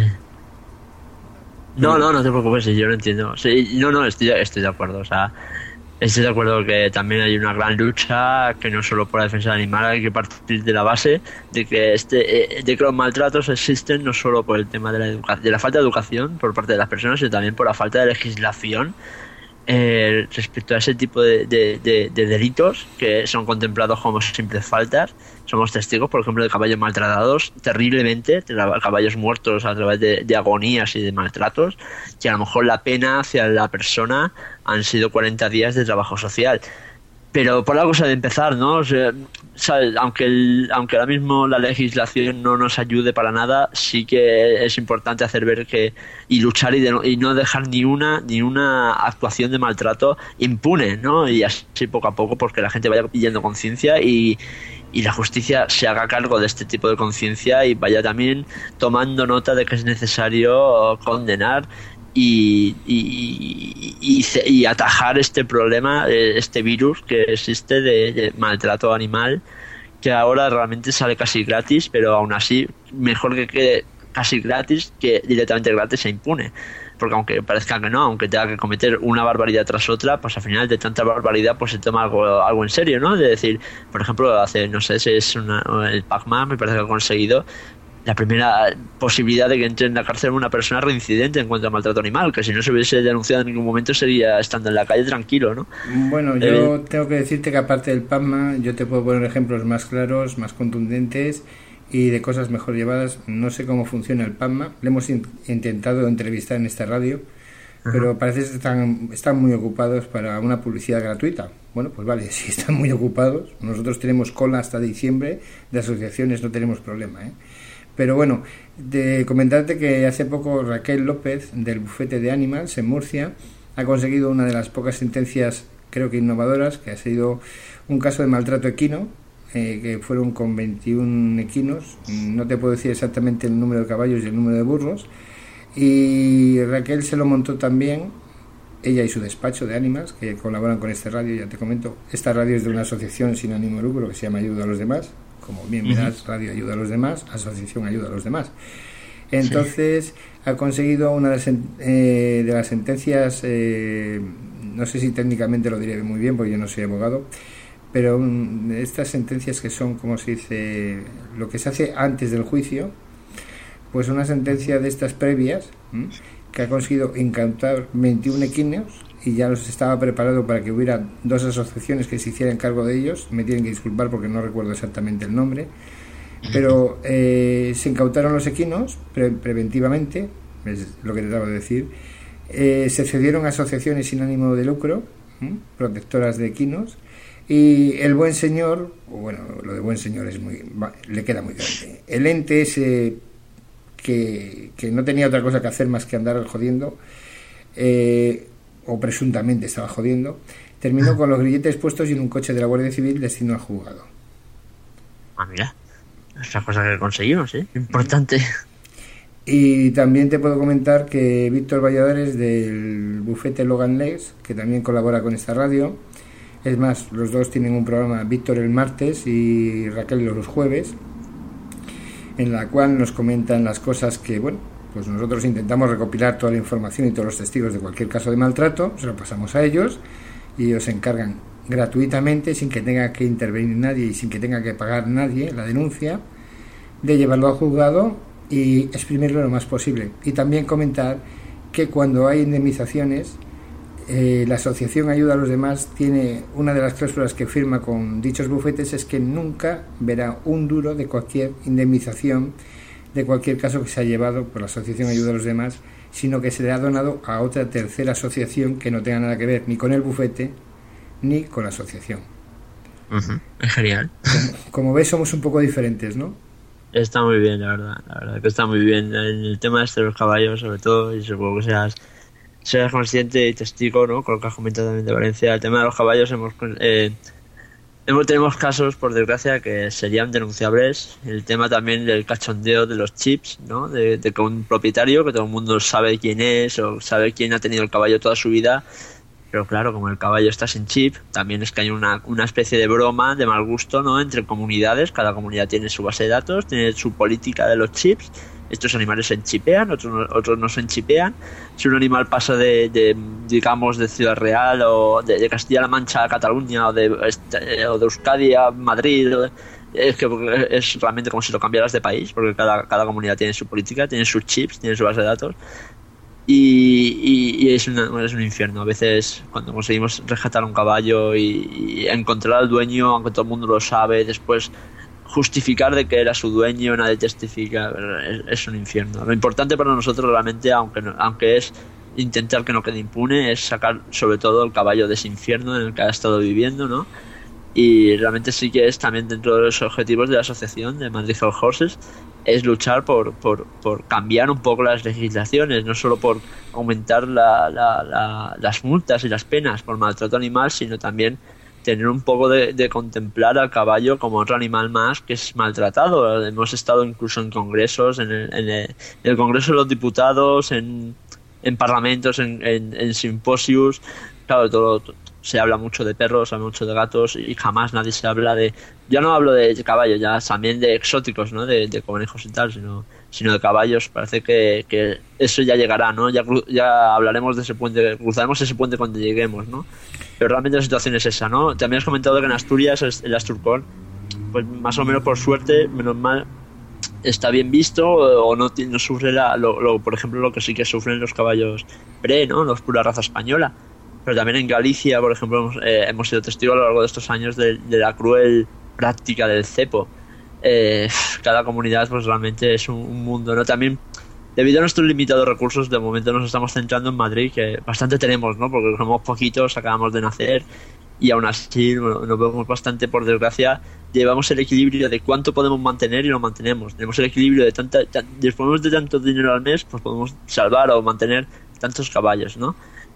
No, no, no te preocupes, yo lo entiendo. Sí, no, no, estoy, estoy de acuerdo. O sea, estoy de acuerdo que también hay una gran lucha, que no solo por la defensa del animal, hay que partir de la base de que este, de que los maltratos existen no solo por el tema de la educa- de la falta de educación por parte de las personas, sino también por la falta de legislación eh, respecto a ese tipo de, de, de, de delitos que son contemplados como simples faltas. Somos testigos, por ejemplo, de caballos maltratados terriblemente, de caballos muertos a través de, de agonías y de maltratos, que a lo mejor la pena hacia la persona han sido cuarenta días de trabajo social. pero por algo se ha de empezar, ¿no? O sea, ¿sabes? Aunque el, aunque ahora mismo la legislación no nos ayude para nada, sí que es importante hacer ver que y luchar y, de, y no dejar ni una ni una actuación de maltrato impune, ¿no? Y así poco a poco, porque la gente vaya pidiendo conciencia y y la justicia se haga cargo de este tipo de conciencia y vaya también tomando nota de que es necesario condenar y, y, y, y atajar este problema, este virus que existe de, de maltrato animal, que ahora realmente sale casi gratis, pero aún así mejor que quede casi gratis que directamente gratis e impune, porque aunque parezca que no, aunque tenga que cometer una barbaridad tras otra, pues al final de tanta barbaridad pues se toma algo, algo en serio, ¿no? De decir, por ejemplo, hace, no sé si es una, el Pac-Man, me parece que ha conseguido la primera posibilidad de que entre en la cárcel una persona reincidente en cuanto a maltrato animal, que si no se hubiese denunciado en ningún momento sería estando en la calle tranquilo, ¿no? Bueno, yo eh, tengo que decirte que aparte del Pac-Man, yo te puedo poner ejemplos más claros, más contundentes y de cosas mejor llevadas. No sé cómo funciona el Pac-Man, le hemos in- intentado entrevistar en esta radio, uh-huh. pero parece que están, están muy ocupados para una publicidad gratuita. Bueno, pues vale, si están muy ocupados, nosotros tenemos cola hasta diciembre de asociaciones, no tenemos problema, ¿eh? Pero bueno, de comentarte que hace poco Raquel López del Bufete de Animals en Murcia ha conseguido una de las pocas sentencias, creo que innovadoras, que ha sido un caso de maltrato equino, eh, que fueron con veintiún equinos, no te puedo decir exactamente el número de caballos y el número de burros, y Raquel se lo montó también, ella y su despacho de Animals, que colaboran con esta radio, ya te comento, esta radio es de una asociación sin ánimo de lucro que se llama Ayuda a los Demás. Como bien verás, Radio Ayuda a los Demás, Asociación Ayuda a los Demás. Entonces, sí. ha conseguido una de las, eh, de las sentencias, eh, no sé si técnicamente lo diré muy bien, porque yo no soy abogado, pero um, estas sentencias que son, como se dice, lo que se hace antes del juicio, pues una sentencia de estas previas, ¿m? que ha conseguido incautar veintiún equinos, y ya los estaba preparado para que hubiera dos asociaciones que se hicieran cargo de ellos. Me tienen que disculpar porque no recuerdo exactamente el nombre, pero eh, se incautaron los equinos pre- preventivamente, es lo que te acabo de decir. Eh, se cedieron a asociaciones sin ánimo de lucro, ¿m? protectoras de equinos, y el buen señor, o bueno, lo de buen señor es muy, va, le queda muy grande. El ente ese que, que no tenía otra cosa que hacer más que andar jodiendo, eh, o presuntamente estaba jodiendo, terminó con los grilletes puestos y en un coche de la Guardia Civil destino al juzgado. Ah, mira, esa cosa que conseguimos, ¿eh? Importante. Y también te puedo comentar que Víctor Valladares del bufete Logan Legs, que también colabora con esta radio, es más, los dos tienen un programa, Víctor el martes y Raquel los jueves, en la cual nos comentan las cosas que, bueno, pues nosotros intentamos recopilar toda la información y todos los testigos de cualquier caso de maltrato, se lo pasamos a ellos y ellos se encargan gratuitamente, sin que tenga que intervenir nadie y sin que tenga que pagar nadie la denuncia, de llevarlo al juzgado y exprimirlo lo más posible. Y también comentar que cuando hay indemnizaciones, eh, la Asociación Ayuda a los Demás tiene una de las cláusulas que firma con dichos bufetes, es que nunca verá un duro de cualquier indemnización de cualquier caso que se ha llevado por la Asociación Ayuda a los Demás, sino que se le ha donado a otra tercera asociación que no tenga nada que ver ni con el bufete ni con la asociación. Uh-huh. Es genial. Como, como ves, somos un poco diferentes, ¿no? Está muy bien, la verdad, la verdad que está muy bien. En el tema este de los caballos, sobre todo, y supongo que seas, seas consciente y testigo, ¿no? Con lo que has comentado también de Valencia, el tema de los caballos hemos... Eh, Tenemos casos, por desgracia, que serían denunciables. El tema también del cachondeo de los chips, ¿no? De, de que un propietario, que todo el mundo sabe quién es o sabe quién ha tenido el caballo toda su vida, pero claro, como el caballo está sin chip, también es que hay una, una especie de broma de mal gusto, ¿no? Entre comunidades, cada comunidad tiene su base de datos, tiene su política de los chips. Estos animales se enchipean, otros, otros no se enchipean. Si un animal pasa de, de digamos, de Ciudad Real o de, de Castilla-La Mancha a Cataluña o de, o de Euskadi a Madrid, es que es realmente como si lo cambiaras de país, porque cada, cada comunidad tiene su política, tiene sus chips, tiene su base de datos. Y, y, y es, una, es un infierno. A veces cuando conseguimos rescatar un caballo y, y encontrar al dueño, aunque todo el mundo lo sabe, después justificar de que era su dueño, nadie testifica, es, es un infierno. Lo importante para nosotros realmente, aunque aunque es intentar que no quede impune, es sacar sobre todo el caballo de ese infierno en el que ha estado viviendo, ¿no? Y realmente sí que es también dentro de los objetivos de la asociación de Madrid Hell Horses, es luchar por, por, por cambiar un poco las legislaciones, no solo por aumentar la, la, la, las multas y las penas por maltrato animal, sino también tener un poco de, de contemplar al caballo como otro animal más que es maltratado. Hemos estado incluso en congresos, en el, en el, en el Congreso de los Diputados, en, en parlamentos, en, en, en simposios, claro, todo, todo se habla mucho de perros, se habla mucho de gatos y jamás nadie se habla de... Ya no hablo de caballos, ya también de exóticos, ¿no? De, de conejos y tal, sino, sino de caballos. Parece que, que eso ya llegará, ¿no? Ya, ya hablaremos de ese puente, cruzaremos ese puente cuando lleguemos, ¿no? Pero realmente la situación es esa, ¿no? También has comentado que en Asturias, el Asturcón, pues más o menos por suerte, menos mal, está bien visto o no, no sufre, la, lo, lo, por ejemplo, lo que sí que sufren los caballos pre, ¿no? Los pura raza española. Pero también en Galicia, por ejemplo, hemos, eh, hemos sido testigos a lo largo de estos años de, de la cruel práctica del cepo. Eh, cada comunidad pues realmente es un, un mundo, ¿no? También, debido a nuestros limitados recursos, de momento nos estamos centrando en Madrid, que bastante tenemos, ¿no? Porque somos poquitos, acabamos de nacer y aún así bueno, nos vemos bastante, por desgracia, llevamos el equilibrio de cuánto podemos mantener y lo mantenemos. Tenemos el equilibrio de tanta, tan, disponemos de tanto dinero al mes, pues podemos salvar o mantener tantos caballos, ¿no?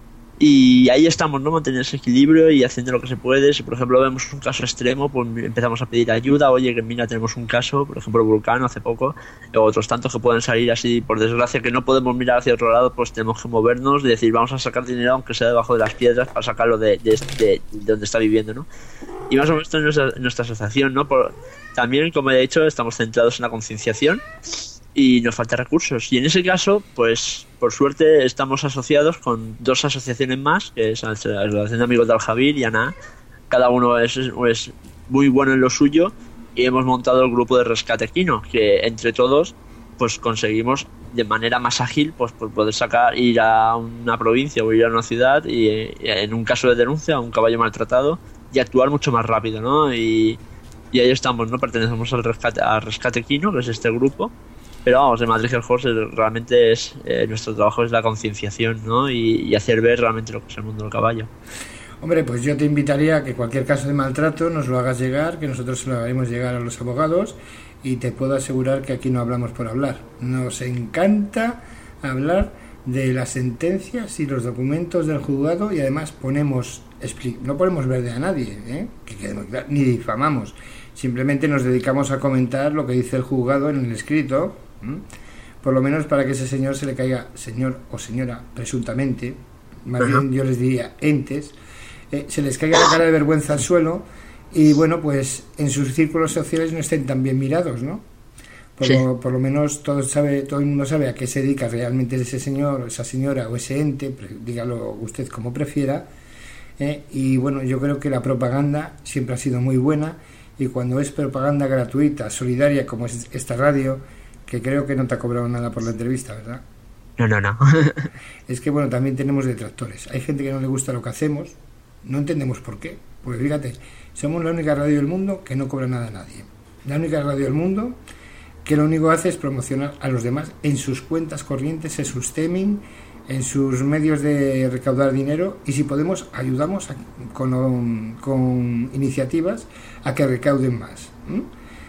Y ahí estamos, ¿no? Manteniendo ese equilibrio y haciendo lo que se puede. Si por ejemplo vemos un caso extremo, pues empezamos a pedir ayuda. Oye, que mira, tenemos un caso, por ejemplo Vulcano hace poco, o otros tantos que pueden salir así, por desgracia, que no podemos mirar hacia otro lado, pues tenemos que movernos y decir, vamos a sacar dinero aunque sea debajo de las piedras para sacarlo de, de, de, de donde está viviendo, ¿no? Y más o menos esto es nuestra, nuestra asociación, ¿no? Por, también, como he dicho, estamos centrados en la concienciación y nos falta recursos, y en ese caso pues por suerte estamos asociados con dos asociaciones más, que es la Asociación de Amigos de Aljabir y ANA. Cada uno es, es muy bueno en lo suyo y hemos montado el grupo de rescate equino, que entre todos pues conseguimos de manera más ágil pues por poder sacar, ir a una provincia o ir a una ciudad y, y en un caso de denuncia a un caballo maltratado y actuar mucho más rápido, ¿no? Y, y ahí estamos, ¿no? Pertenecemos al rescate, al rescate equino, que es este grupo. Pero vamos, en Madrid Hell Horses realmente es eh, nuestro trabajo es la concienciación, ¿no? Y, y hacer ver realmente lo que es el mundo del caballo. Hombre, pues yo te invitaría a que cualquier caso de maltrato nos lo hagas llegar, que nosotros se lo haremos llegar a los abogados, y te puedo asegurar que aquí no hablamos por hablar. Nos encanta hablar de las sentencias y los documentos del juzgado, y además ponemos no ponemos verde a nadie, ¿eh? Que quede muy claro, ni difamamos. Simplemente nos dedicamos a comentar lo que dice el juzgado en el escrito, ¿m? Por lo menos para que ese señor se le caiga, señor o señora, presuntamente, más uh-huh. bien yo les diría entes, eh, se les caiga la cara de vergüenza al suelo y bueno, pues en sus círculos sociales no estén tan bien mirados, ¿no? Por, sí. lo, por lo menos todo, sabe, todo el mundo sabe a qué se dedica realmente ese señor, esa señora o ese ente, dígalo usted como prefiera, eh, y bueno, yo creo que la propaganda siempre ha sido muy buena. Y cuando es propaganda gratuita, solidaria, como es esta radio, que creo que no te ha cobrado nada por la entrevista, ¿verdad? No, no, no. Es que, bueno, también tenemos detractores. Hay gente que no le gusta lo que hacemos, no entendemos por qué. Porque fíjate, somos la única radio del mundo que no cobra nada a nadie. La única radio del mundo que lo único que hace es promocionar a los demás en sus cuentas corrientes, en sus stemming, en sus medios de recaudar dinero, y si podemos ayudamos a, con, con iniciativas a que recauden más. ¿Mm?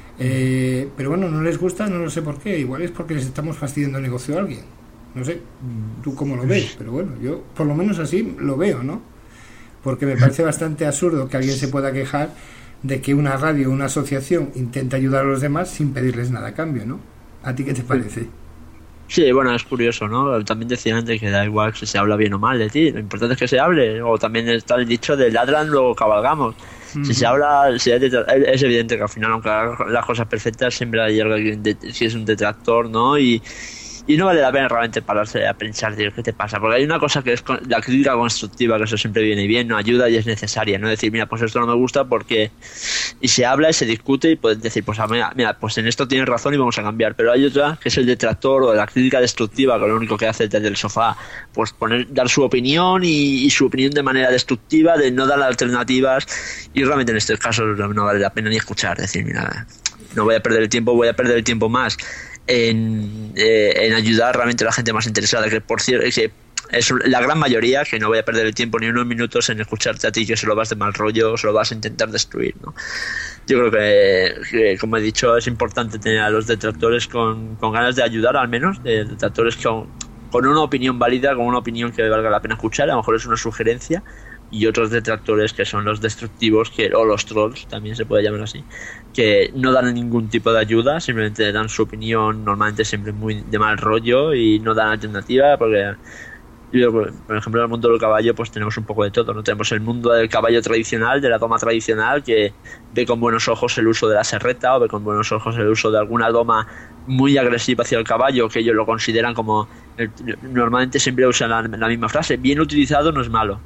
Eh, pero bueno, no les gusta, no lo sé por qué, igual es porque les estamos fastidiando el negocio a alguien, no sé, tú cómo lo ves, pero bueno, yo por lo menos así lo veo, ¿no? Porque me parece bastante absurdo que alguien se pueda quejar de que una radio, una asociación intenta ayudar a los demás sin pedirles nada a cambio, ¿no? ¿A ti qué te parece? Sí, bueno, es curioso, ¿no? También decía antes que da igual si se habla bien o mal de ti, lo importante es que se hable, o también está el dicho de ladran, luego cabalgamos. Uh-huh. Si se habla, si es, es evidente que al final, aunque hagas las cosas perfectas, siempre hay alguien si es un detractor, ¿no? Y, y no vale la pena realmente pararse a pensar, tío, ¿qué te pasa? Porque hay una cosa que es la crítica constructiva, que eso siempre viene bien, no ayuda y es necesaria, no decir, mira, pues esto no me gusta porque... Y se habla y se discute y puedes decir, pues mira, mira, pues en esto tienes razón y vamos a cambiar. Pero hay otra que es el detractor o la crítica destructiva, que lo único que hace es desde el sofá, pues poner, dar su opinión y, y su opinión de manera destructiva, de no dar alternativas, y realmente en estos casos no vale la pena ni escuchar, decir, mira, no voy a perder el tiempo, voy a perder el tiempo más en, eh, en ayudar realmente a la gente más interesada, que por cierto, que es la gran mayoría, que no voy a perder el tiempo ni unos minutos en escucharte a ti que se lo vas de mal rollo o se lo vas a intentar destruir, ¿no? Yo creo que, que como he dicho, es importante tener a los detractores con, con ganas de ayudar, al menos, de detractores con, con una opinión válida, con una opinión que valga la pena escuchar, a lo mejor es una sugerencia, y otros detractores que son los destructivos, que o los trolls, también se puede llamar así, que no dan ningún tipo de ayuda, simplemente dan su opinión, normalmente siempre muy de mal rollo, y no dan alternativa, porque yo, por ejemplo, en el mundo del caballo pues tenemos un poco de todo, ¿no? Tenemos el mundo del caballo tradicional, de la doma tradicional, que ve con buenos ojos el uso de la serreta, o ve con buenos ojos el uso de alguna doma muy agresiva hacia el caballo, que ellos lo consideran como, normalmente siempre usan la, la misma frase, bien utilizado no es malo.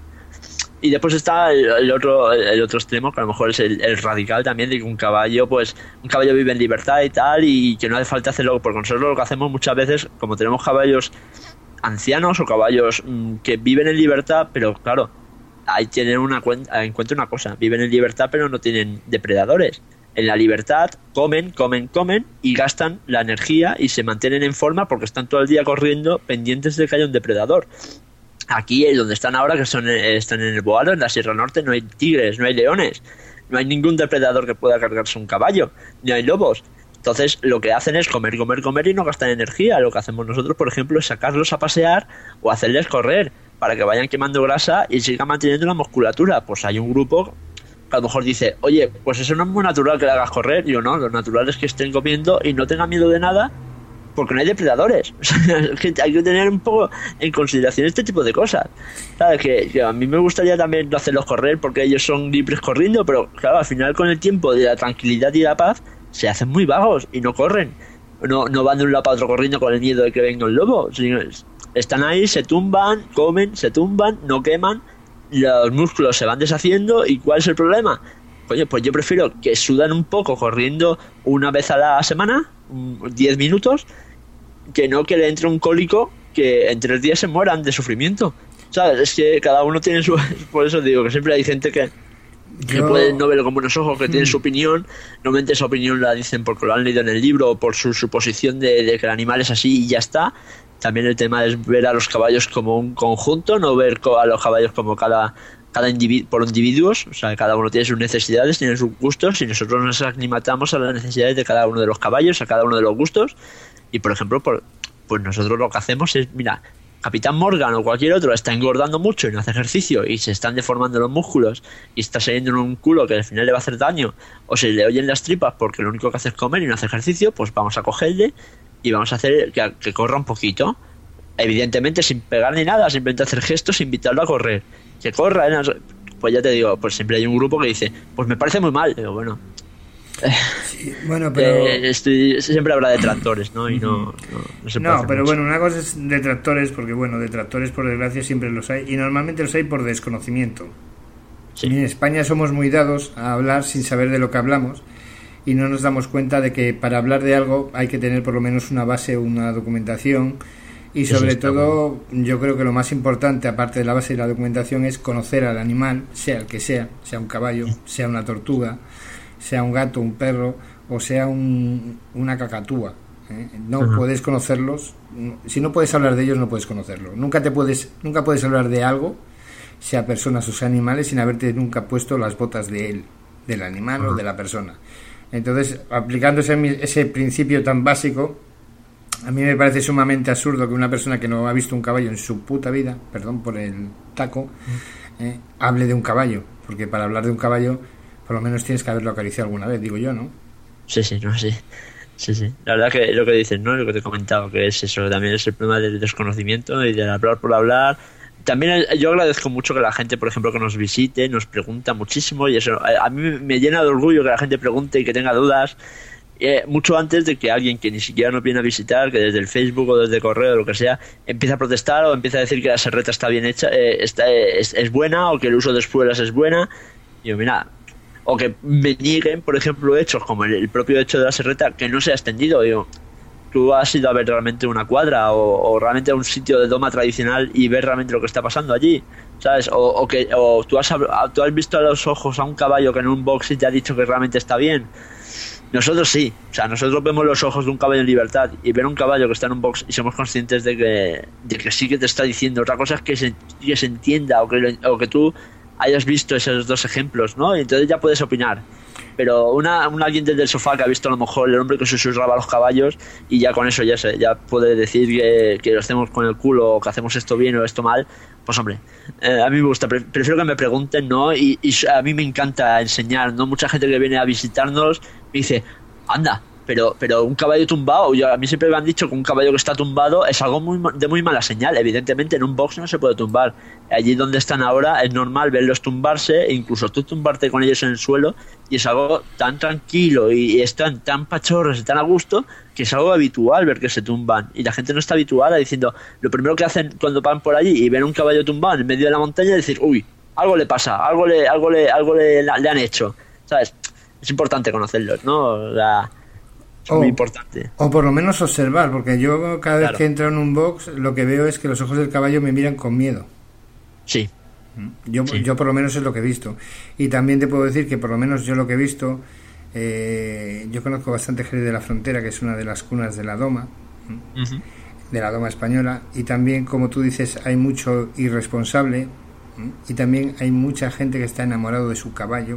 Y después está el, el otro el otro extremo, que a lo mejor es el, el radical también, de que un caballo, pues, un caballo vive en libertad y tal, y que no hace falta hacerlo, porque nosotros lo que hacemos muchas veces, como tenemos caballos ancianos o caballos mmm, que viven en libertad, pero claro, hay que tener una cuenta, en cuenta una cosa, viven en libertad pero no tienen depredadores. En la libertad comen, comen, comen y gastan la energía y se mantienen en forma porque están todo el día corriendo pendientes de que haya un depredador. Aquí es donde están ahora, que son están en el Boalo, en la Sierra Norte, no hay tigres, no hay leones, no hay ningún depredador que pueda cargarse un caballo, ni hay lobos. Entonces lo que hacen es comer, comer, comer y no gastan energía. Lo que hacemos nosotros, por ejemplo, es sacarlos a pasear o hacerles correr para que vayan quemando grasa y sigan manteniendo la musculatura. Pues hay un grupo que a lo mejor dice, oye, pues eso no es muy natural que le hagas correr. Y yo, no, lo natural es que estén comiendo y no tengan miedo de nada porque no hay depredadores. O sea, es que hay que tener un poco en consideración este tipo de cosas. ¿Sabes? Que, que a mí me gustaría también no hacerlos correr porque ellos son libres corriendo, pero claro, al final con el tiempo de la tranquilidad y la paz se hacen muy vagos y no corren, no, no van de un lado para otro corriendo con el miedo de que venga un lobo. Están ahí, se tumban, comen, se tumban, no queman, los músculos se van deshaciendo. ¿Y cuál es el problema? Coño, pues yo prefiero que sudan un poco corriendo una vez a la semana, diez minutos, que no que le entre un cólico que en tres días se mueran de sufrimiento. ¿Sabes? Es que cada uno tiene su... Por eso digo que siempre hay gente que que Yo... pueden no verlo con buenos ojos, que tienen mm. su opinión. Normalmente esa opinión la dicen porque lo han leído en el libro o por su suposición de, de que el animal es así y ya está. También el tema es ver a los caballos como un conjunto, no ver a los caballos como cada, cada individuo por individuos. O sea, cada uno tiene sus necesidades, tiene sus gustos, y nosotros nos aclimatamos a las necesidades de cada uno de los caballos, a cada uno de los gustos. Y por ejemplo, por, pues nosotros lo que hacemos es, mira, Capitán Morgan o cualquier otro está engordando mucho y no hace ejercicio y se están deformando los músculos y está saliendo en un culo que al final le va a hacer daño, o se le oyen las tripas porque lo único que hace es comer y no hace ejercicio, pues vamos a cogerle y vamos a hacer que, que corra un poquito, evidentemente sin pegar ni nada, simplemente hacer gestos, invitarlo a correr, que corra, ¿eh? Pues ya te digo, pues siempre hay un grupo que dice, pues me parece muy mal, digo, bueno, sí, bueno, pero eh, estoy, siempre habrá detractores, ¿no? Y no, no, no se puede no, pero mucho. Bueno, una cosa es detractores, porque bueno, detractores por desgracia siempre los hay, y normalmente los hay por desconocimiento. Sí. En España somos muy dados a hablar sin saber de lo que hablamos, y no nos damos cuenta de que para hablar de algo hay que tener por lo menos una base, una documentación, y sobre todo bueno. Yo creo que lo más importante, aparte de la base y la documentación, es conocer al animal, sea el que sea, sea un caballo, sea una tortuga, sea un gato, un perro o sea un, una cacatúa, ¿eh? No uh-huh. puedes conocerlos, si no puedes hablar de ellos no puedes conocerlos, nunca te puedes nunca puedes hablar de algo, sea personas o sea animales, sin haberte nunca puesto las botas de él, del animal uh-huh. o de la persona. Entonces, aplicando ese, ese principio tan básico, a mí me parece sumamente absurdo que una persona que no ha visto un caballo en su puta vida, perdón por el taco, uh-huh. eh, hable de un caballo, porque para hablar de un caballo por lo menos tienes que haberlo acariciado alguna vez, digo yo, ¿no? Sí, sí, no, sí. Sí, sí. La verdad que lo que dices, ¿no? Lo que te he comentado, que es eso, también es el problema del desconocimiento y del hablar por hablar. También yo agradezco mucho que la gente, por ejemplo, que nos visite, nos pregunta muchísimo, y eso a mí me llena de orgullo que la gente pregunte y que tenga dudas, eh, mucho antes de que alguien que ni siquiera nos viene a visitar, que desde el Facebook o desde correo o lo que sea, empiece a protestar o empiece a decir que la serreta está bien hecha, eh, está, es, es buena, o que el uso de espuelas es buena. Y yo, mira, o que me nieguen, por ejemplo, hechos como el, el propio hecho de la serreta que no se ha extendido. Digo, tú has ido a ver realmente una cuadra o, o realmente a un sitio de doma tradicional y ver realmente lo que está pasando allí, ¿sabes? O, o que o tú has tú has visto a los ojos a un caballo que en un box y te ha dicho que realmente está bien. Nosotros sí, o sea, nosotros vemos los ojos de un caballo en libertad y ver un caballo que está en un box y somos conscientes de que, de que sí que te está diciendo. Otra cosa es que se, que se entienda o que, o que tú hayas visto esos dos ejemplos, ¿no? Y entonces ya puedes opinar. Pero una, un alguien desde el sofá que ha visto a lo mejor el hombre que susurraba a los caballos y ya con eso ya se ya puede decir que, que lo hacemos con el culo o que hacemos esto bien o esto mal, pues hombre, eh, a mí me gusta, prefiero que me pregunten, ¿no? Y, y a mí me encanta enseñar, ¿no? Mucha gente que viene a visitarnos me dice, anda, pero pero un caballo tumbado, yo, a mí siempre me han dicho que un caballo que está tumbado es algo muy de muy mala señal. Evidentemente en un box no se puede tumbar. Allí donde están ahora es normal verlos tumbarse e incluso tú tumbarte con ellos en el suelo, y es algo tan tranquilo y, y están tan pachorros y tan a gusto que es algo habitual ver que se tumban, y la gente no está habituada, diciendo, lo primero que hacen cuando van por allí y ven un caballo tumbado en medio de la montaña es decir, uy, algo le pasa, algo le algo le algo le, le han hecho, ¿sabes? Es importante conocerlos, ¿no? La, es o, muy importante. O por lo menos observar, porque yo cada vez Claro. que entro en un box lo que veo es que los ojos del caballo me miran con miedo. Sí. Yo, Sí. yo por lo menos es lo que he visto. Y también te puedo decir que por lo menos yo lo que he visto, eh, yo conozco bastante Jerez de la Frontera, que es una de las cunas de la doma, Uh-huh. de la doma española, y también, como tú dices, hay mucho irresponsable, y también hay mucha gente que está enamorado de su caballo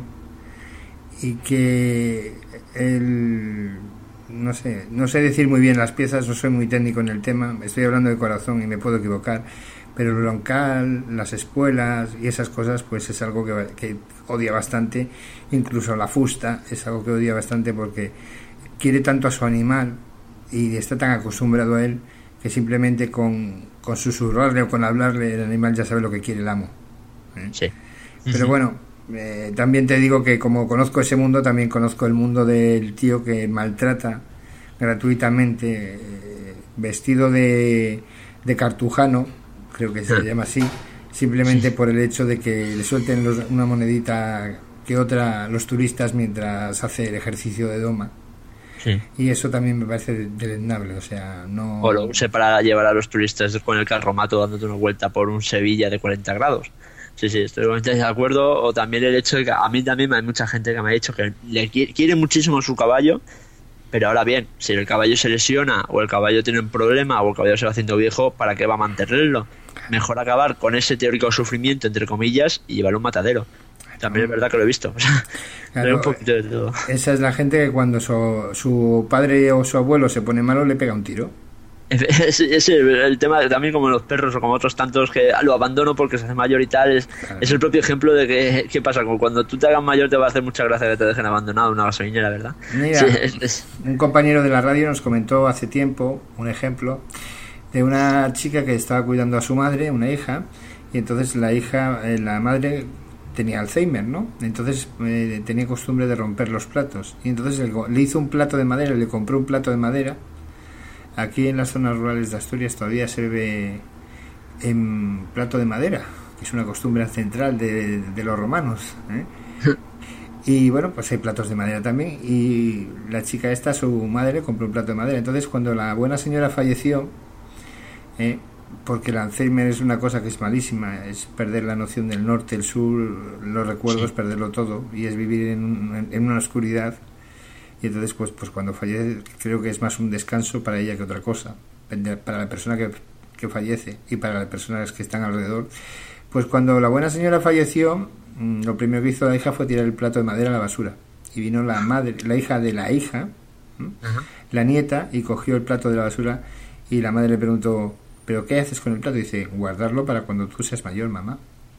y que el, no sé, no sé decir muy bien las piezas, no soy muy técnico en el tema, estoy hablando de corazón y me puedo equivocar, pero el broncal, las espuelas y esas cosas, pues es algo que, que odia bastante. Incluso la fusta es algo que odia bastante porque quiere tanto a su animal y está tan acostumbrado a él que simplemente con, con susurrarle o con hablarle el animal ya sabe lo que quiere el amo, ¿eh? Sí. Pero bueno, eh, también te digo que como conozco ese mundo, también conozco el mundo del tío que maltrata gratuitamente, eh, vestido de, de cartujano, creo que se le llama así, simplemente sí. por el hecho de que le suelten los, una monedita que otra los turistas mientras hace el ejercicio de doma. Sí. Y eso también me parece deleznable, o sea, no... O lo use para llevar a los turistas con el carromato dándote una vuelta por un Sevilla de cuarenta grados. Sí, sí, estoy completamente de acuerdo. O también el hecho de que a mí también hay mucha gente que me ha dicho que le quiere muchísimo su caballo, pero ahora bien, si el caballo se lesiona o el caballo tiene un problema o el caballo se va haciendo viejo, ¿para qué va a mantenerlo? Mejor acabar con ese teórico sufrimiento, entre comillas, y llevarlo a un matadero. También es verdad que lo he visto. O sea, claro, un poquito de todo. Esa es la gente que cuando su, su padre o su abuelo se pone malo le pega un tiro. Es, es el, el tema también, como los perros o como otros tantos, que lo abandono porque se hace mayor y tal. Es, claro. es el propio ejemplo de que qué pasa, como cuando tú te hagas mayor te va a hacer mucha gracia que te dejen abandonado en una gasolinera, ¿verdad? Mira, sí, es, es... un compañero de la radio nos comentó hace tiempo un ejemplo de una chica que estaba cuidando a su madre, una hija, y entonces la hija, eh, la madre tenía Alzheimer, ¿no? Entonces eh, tenía costumbre de romper los platos, y entonces le, le hizo un plato de madera, le compró un plato de madera. Aquí en las zonas rurales de Asturias todavía se ve en plato de madera, que es una costumbre ancestral de, de los romanos, ¿eh? Y bueno, pues hay platos de madera también, y la chica esta, su madre, compró un plato de madera. Entonces cuando la buena señora falleció, ¿eh? porque el Alzheimer es una cosa que es malísima, es perder la noción del norte, el sur, los recuerdos, sí. perderlo todo, y es vivir en, un, en una oscuridad. Y entonces pues pues cuando fallece creo que es más un descanso para ella que otra cosa, para la persona que, que fallece y para las personas que están alrededor. Pues cuando la buena señora falleció, lo primero que hizo la hija fue tirar el plato de madera a la basura, y vino la madre, la hija de la hija, uh-huh. la nieta, y cogió el plato de la basura, y la madre le preguntó, ¿pero qué haces con el plato? Y dice, guardarlo para cuando tú seas mayor, mamá.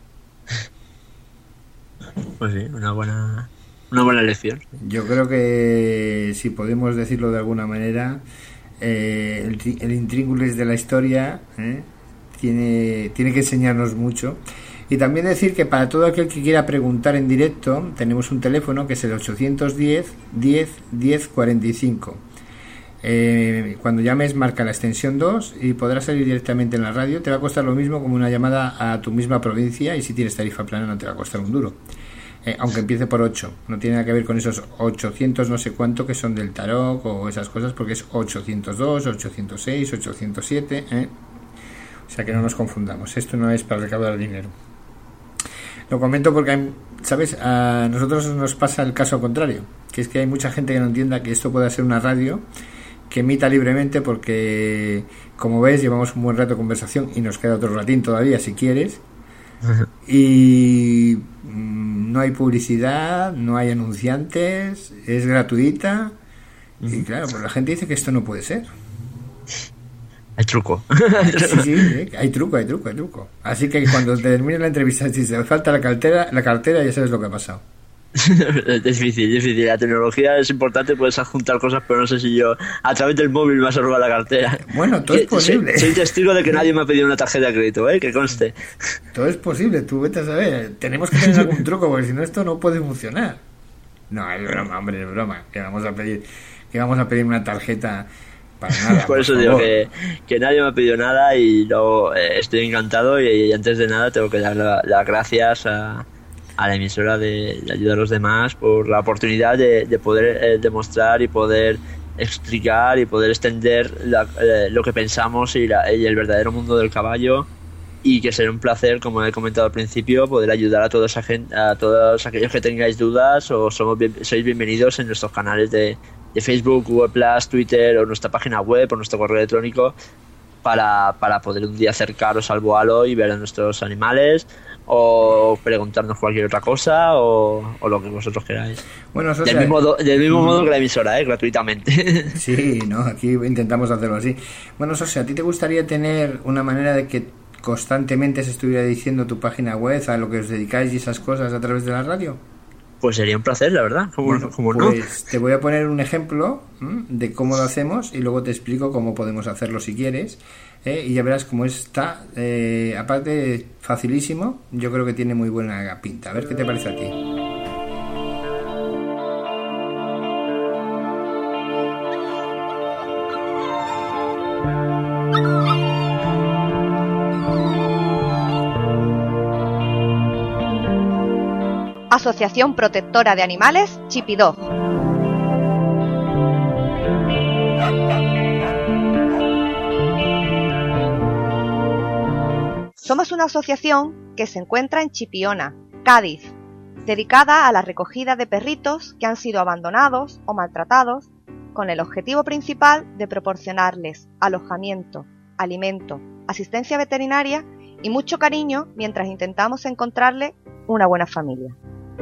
Pues sí, una buena... Una buena lección. Yo creo que, si podemos decirlo de alguna manera, eh, el, el intríngulis de la historia eh, tiene, tiene que enseñarnos mucho. Y también decir que para todo aquel que quiera preguntar en directo, tenemos un teléfono que es el ochocientos diez, diez, diez cuarenta y cinco. Eh, cuando llames, marca la extensión dos y podrás salir directamente en la radio. Te va a costar lo mismo como una llamada a tu misma provincia, y si tienes tarifa plana no te va a costar un duro. Eh, aunque empiece por ocho, no tiene nada que ver con esos ochocientos no sé cuánto que son del tarot o esas cosas, porque es ochocientos dos, ochocientos seis, ochocientos siete, ¿eh? O sea que no nos confundamos, esto no es para recaudar dinero. Lo comento porque, hay, ¿sabes? A nosotros nos pasa el caso contrario, que es que hay mucha gente que no entienda que esto puede ser una radio que emita libremente porque, como ves, llevamos un buen rato de conversación y nos queda otro ratín todavía, si quieres. Y mmm, no hay publicidad, no hay anunciantes, es gratuita. Y claro, pues la gente dice que esto no puede ser. Hay truco. Sí, sí, sí, hay truco, hay truco, hay truco. Así que cuando termine la entrevista, si se falta la cartera, la cartera ya sabes lo que ha pasado. Es difícil, es difícil. La tecnología es importante, puedes adjuntar cosas, pero no sé si yo a través del móvil me vas a robar la cartera. Bueno, todo es posible. Soy, soy testigo de que nadie me ha pedido una tarjeta de crédito, ¿eh? Que conste. Todo es posible, tú vete a saber. Tenemos que tener algún truco, porque si no esto no puede funcionar. No, es broma, hombre, es broma. Que vamos a pedir, que vamos a pedir una tarjeta para nada. Por, por eso favor. digo que, que nadie me ha pedido nada y luego eh, estoy encantado y, y antes de nada tengo que dar las la gracias a, a la emisora de, de ayudar a los demás por la oportunidad de, de poder eh, demostrar y poder explicar y poder extender la, eh, lo que pensamos y, la, y el verdadero mundo del caballo, y que será un placer, como he comentado al principio, poder ayudar a todos, a todos aquellos que tengáis dudas o somos bien, sois bienvenidos en nuestros canales de, de Facebook, Google Plus, Twitter o nuestra página web o nuestro correo electrónico para, para poder un día acercaros al boalo y ver a nuestros animales o preguntarnos cualquier otra cosa o, o lo que vosotros queráis. Bueno, eso del, sea, mismo do, del mismo modo que la emisora, ¿eh? Gratuitamente. Sí, no, aquí intentamos hacerlo así. Bueno, José, ¿a ti te gustaría tener una manera de que constantemente se estuviera diciendo tu página web, a lo que os dedicáis y esas cosas a través de la radio? Pues sería un placer, la verdad. ¿Cómo, bueno, cómo no? Pues te voy a poner un ejemplo ¿m? de cómo lo hacemos y luego te explico cómo podemos hacerlo si quieres. ¿eh? Y ya verás cómo está. Eh, aparte, facilísimo. Yo creo que tiene muy buena pinta. A ver qué te parece a ti. Asociación Protectora de Animales Chipidog. Somos una asociación que se encuentra en Chipiona, Cádiz, dedicada a la recogida de perritos que han sido abandonados o maltratados, con el objetivo principal de proporcionarles alojamiento, alimento, asistencia veterinaria y mucho cariño mientras intentamos encontrarle una buena familia.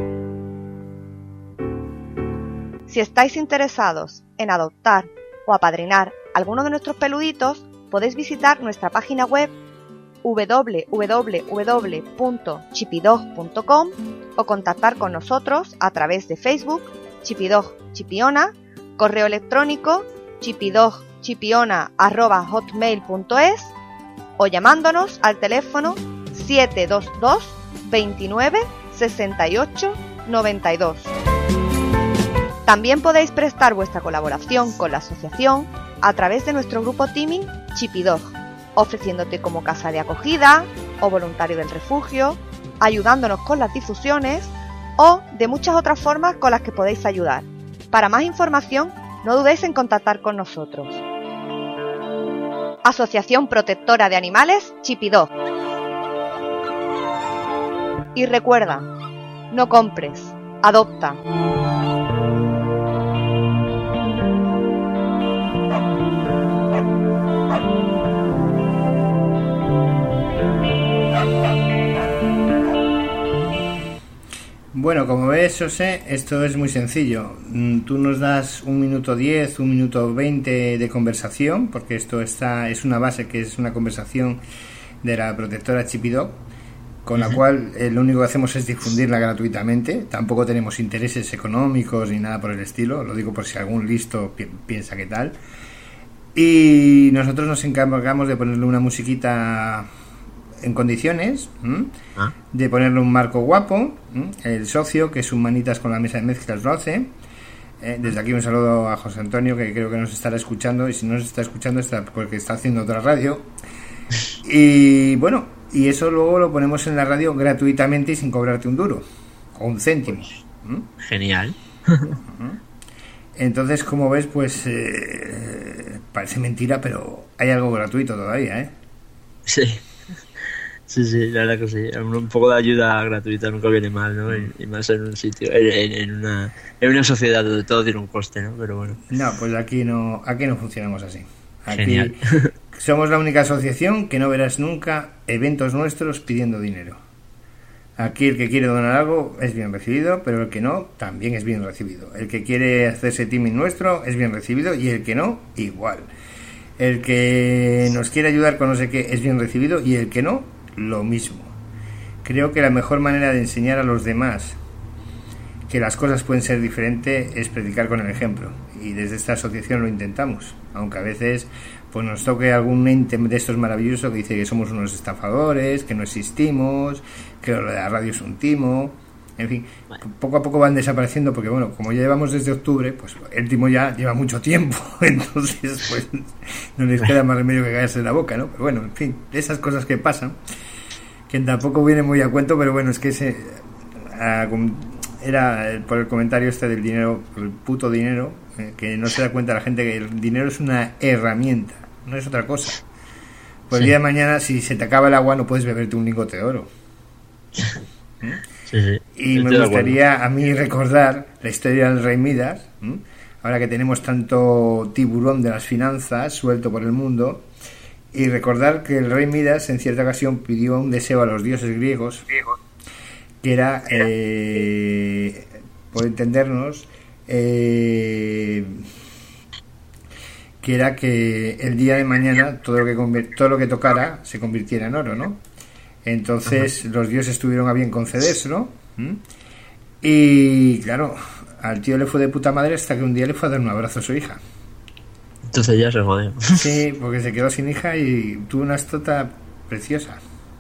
Si estáis interesados en adoptar o apadrinar alguno de nuestros peluditos, podéis visitar nuestra página web doble u doble u doble u punto chipidog punto com o contactar con nosotros a través de Facebook, Chipidog Chipiona, correo electrónico chipidogchipiona arroba hotmail punto es o llamándonos al teléfono siete dos dos, veintinueve, sesenta y ocho, noventa y dos. También podéis prestar vuestra colaboración con la asociación a través de nuestro grupo Teaming Chipidog, ofreciéndote como casa de acogida o voluntario del refugio, ayudándonos con las difusiones o de muchas otras formas con las que podéis ayudar. Para más información, no dudéis en contactar con nosotros. Asociación Protectora de Animales Chipidog. Y recuerda, no compres, adopta. Bueno, como ves, José, esto es muy sencillo. Tú nos das un minuto diez, un minuto veinte de conversación, porque esto está es una base que es una conversación de la protectora Chipidog, con la cual eh, lo único que hacemos es difundirla gratuitamente. Tampoco tenemos intereses económicos ni nada por el estilo, lo digo por si algún listo pi- piensa que tal. Y nosotros nos encargamos de ponerle una musiquita en condiciones, ¿m? ¿Ah? de ponerle un marco guapo, ¿m? El socio, que es un manitas con la mesa de mezclas, lo hace. Eh, desde aquí un saludo a José Antonio, que creo que nos estará escuchando, y si no nos está escuchando está porque está haciendo otra radio. Y bueno, y eso luego lo ponemos en la radio gratuitamente y sin cobrarte un duro o un céntimo. ¿m? Genial. Entonces, como ves, pues eh, parece mentira, pero hay algo gratuito todavía, ¿eh? Sí. Sí, sí, la verdad que sí. Un, un poco de ayuda gratuita nunca viene mal, ¿no? Y, y más en un sitio, en, en, una, en una sociedad donde todo tiene un coste, ¿no? Pero bueno. No, pues aquí no, aquí no funcionamos así. Aquí Genial. somos la única asociación que no verás nunca eventos nuestros pidiendo dinero. Aquí el que quiere donar algo es bien recibido, pero el que no también es bien recibido. El que quiere hacerse teaming nuestro es bien recibido y el que no, igual. El que nos quiere ayudar con no sé qué es bien recibido y el que no, lo mismo. Creo que la mejor manera de enseñar a los demás que las cosas pueden ser diferentes es predicar con el ejemplo, y desde esta asociación lo intentamos, aunque a veces pues nos toque algún ente de estos maravillosos que dice que somos unos estafadores, que no existimos, que lo de la radio es un timo, en fin, poco a poco van desapareciendo porque bueno, como ya llevamos desde octubre, pues el timo ya lleva mucho tiempo, entonces pues no les queda más remedio que caerse en la boca, ¿no? Pero bueno, en fin, esas cosas que pasan, que tampoco viene muy a cuento, pero bueno, es que ese a, era por el comentario este del dinero, el puto dinero, eh, que no se da cuenta la gente que el dinero es una herramienta, no es otra cosa. Pues sí. El día de mañana, si se te acaba el agua, no puedes beberte un lingote de oro. ¿Mm? Sí, sí. Y me gustaría a mí recordar la historia del rey Midas, ¿Mm? ahora que tenemos tanto tiburón de las finanzas suelto por el mundo, y recordar que el rey Midas en cierta ocasión pidió un deseo a los dioses griegos, que era, eh, por entendernos, eh, que era que el día de mañana todo lo que convirt- todo lo que tocara se convirtiera en oro, ¿no? Entonces los dioses tuvieron a bien concedérselo, ¿Mm? y claro, al tío le fue de puta madre hasta que un día le fue a dar un abrazo a su hija. Entonces ya se jodió. Sí, porque se quedó sin hija y tuvo una estota preciosa.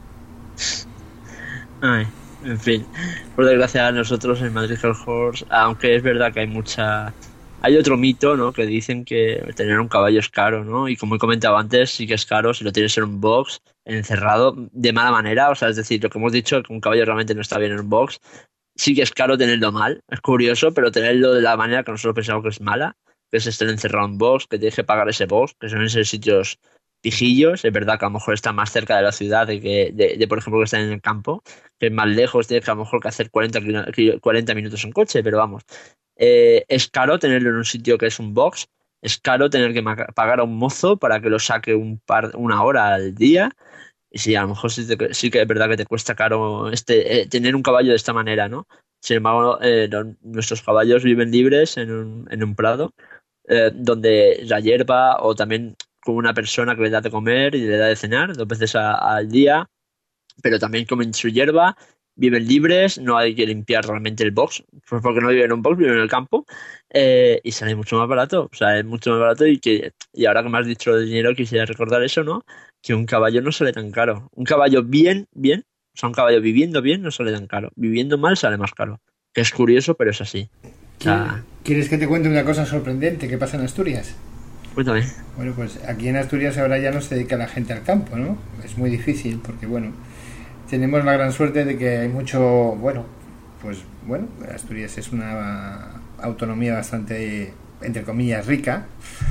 Ay, en fin, por desgracia nosotros en Madrid Hell Horse, aunque es verdad que hay mucha... Hay otro mito, ¿no? Que dicen que tener un caballo es caro, ¿no? Y como he comentado antes, sí que es caro si lo tienes en un box, encerrado, de mala manera. O sea, es decir, lo que hemos dicho, que un caballo realmente no está bien en un box. Sí que es caro tenerlo mal, es curioso, pero tenerlo de la manera que nosotros pensamos que es mala, que es estar encerrado en un box, que tienes que pagar ese box, que son esos sitios pijillos. Es verdad que a lo mejor está más cerca de la ciudad de, que, de, de por ejemplo, que están en el campo, que es más lejos, tienes que a lo mejor que hacer cuarenta, cuarenta minutos en coche, pero vamos. Eh, es caro tenerlo en un sitio que es un box, es caro tener que pagar a un mozo para que lo saque un par, una hora al día, y sí, a lo mejor sí, te, sí que es verdad que te cuesta caro este eh, tener un caballo de esta manera, ¿no? Sin embargo, eh, los, nuestros caballos viven libres en un, en un prado, eh, donde la hierba, o también con una persona que le da de comer y le da de cenar dos veces a, al día, pero también comen su hierba, viven libres, no hay que limpiar realmente el box, pues porque no viven en un box, viven en el campo, eh, y sale mucho más barato, o sea, es mucho más barato. Y que y ahora que me has dicho lo del dinero, quisiera recordar eso, ¿no? Que un caballo no sale tan caro. Un caballo bien, bien, o sea, un caballo viviendo bien no sale tan caro. Viviendo mal sale más caro. Que es curioso, pero es así. O sea, ¿quieres que te cuente una cosa sorprendente que pasa en Asturias? Cuéntame. Bueno, pues aquí en Asturias ahora ya no se dedica la gente al campo, ¿no? Es muy difícil porque, bueno, tenemos la gran suerte de que hay mucho, bueno, pues bueno, Asturias es una autonomía bastante, entre comillas, rica,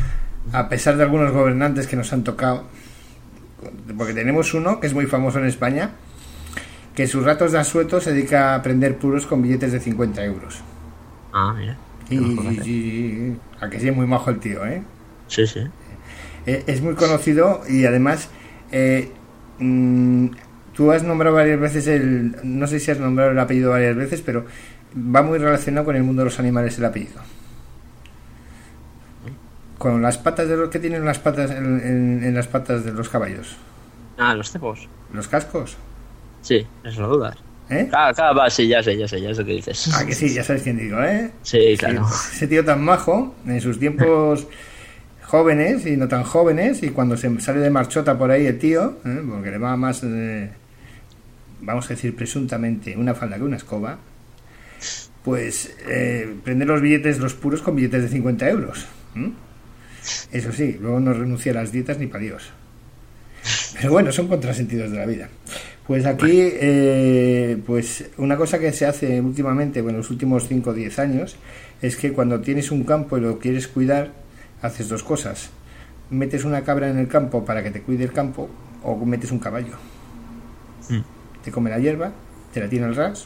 a pesar de algunos gobernantes que nos han tocado, porque tenemos uno que es muy famoso en España, que sus ratos de asueto se dedica a prender puros con billetes de cincuenta euros. Ah, mira. Y, y, y a que sí es muy majo el tío, ¿eh? Sí, sí. Eh, es muy conocido y además... Eh, mmm, tú has nombrado varias veces el... No sé si has nombrado el apellido varias veces, pero va muy relacionado con el mundo de los animales el apellido. Con las patas de los que tienen las patas en, en, en las patas de los caballos. Ah, los cepos. ¿Los cascos? Sí, eso no dudas. ¿Eh? Claro, claro, va, sí, ya sé, ya sé, ya sé qué dices. Ah, que sí, ya sabes quién digo, ¿eh? Sí, claro. Sí, pues ese tío tan majo, en sus tiempos... jóvenes y no tan jóvenes, y cuando se sale de marchota por ahí el tío, ¿eh? Porque le va más, eh, vamos a decir presuntamente, una falda que una escoba, pues eh, prende los billetes, los puros, con billetes de cincuenta euros. ¿Mm? Eso sí, luego no renuncia a las dietas ni para Dios. Pero bueno, son contrasentidos de la vida. Pues aquí, eh, pues una cosa que se hace últimamente, bueno, los últimos cinco o diez años, es que cuando tienes un campo y lo quieres cuidar, haces dos cosas: metes una cabra en el campo para que te cuide el campo, o metes un caballo. Mm. Te come la hierba, te la tiene al ras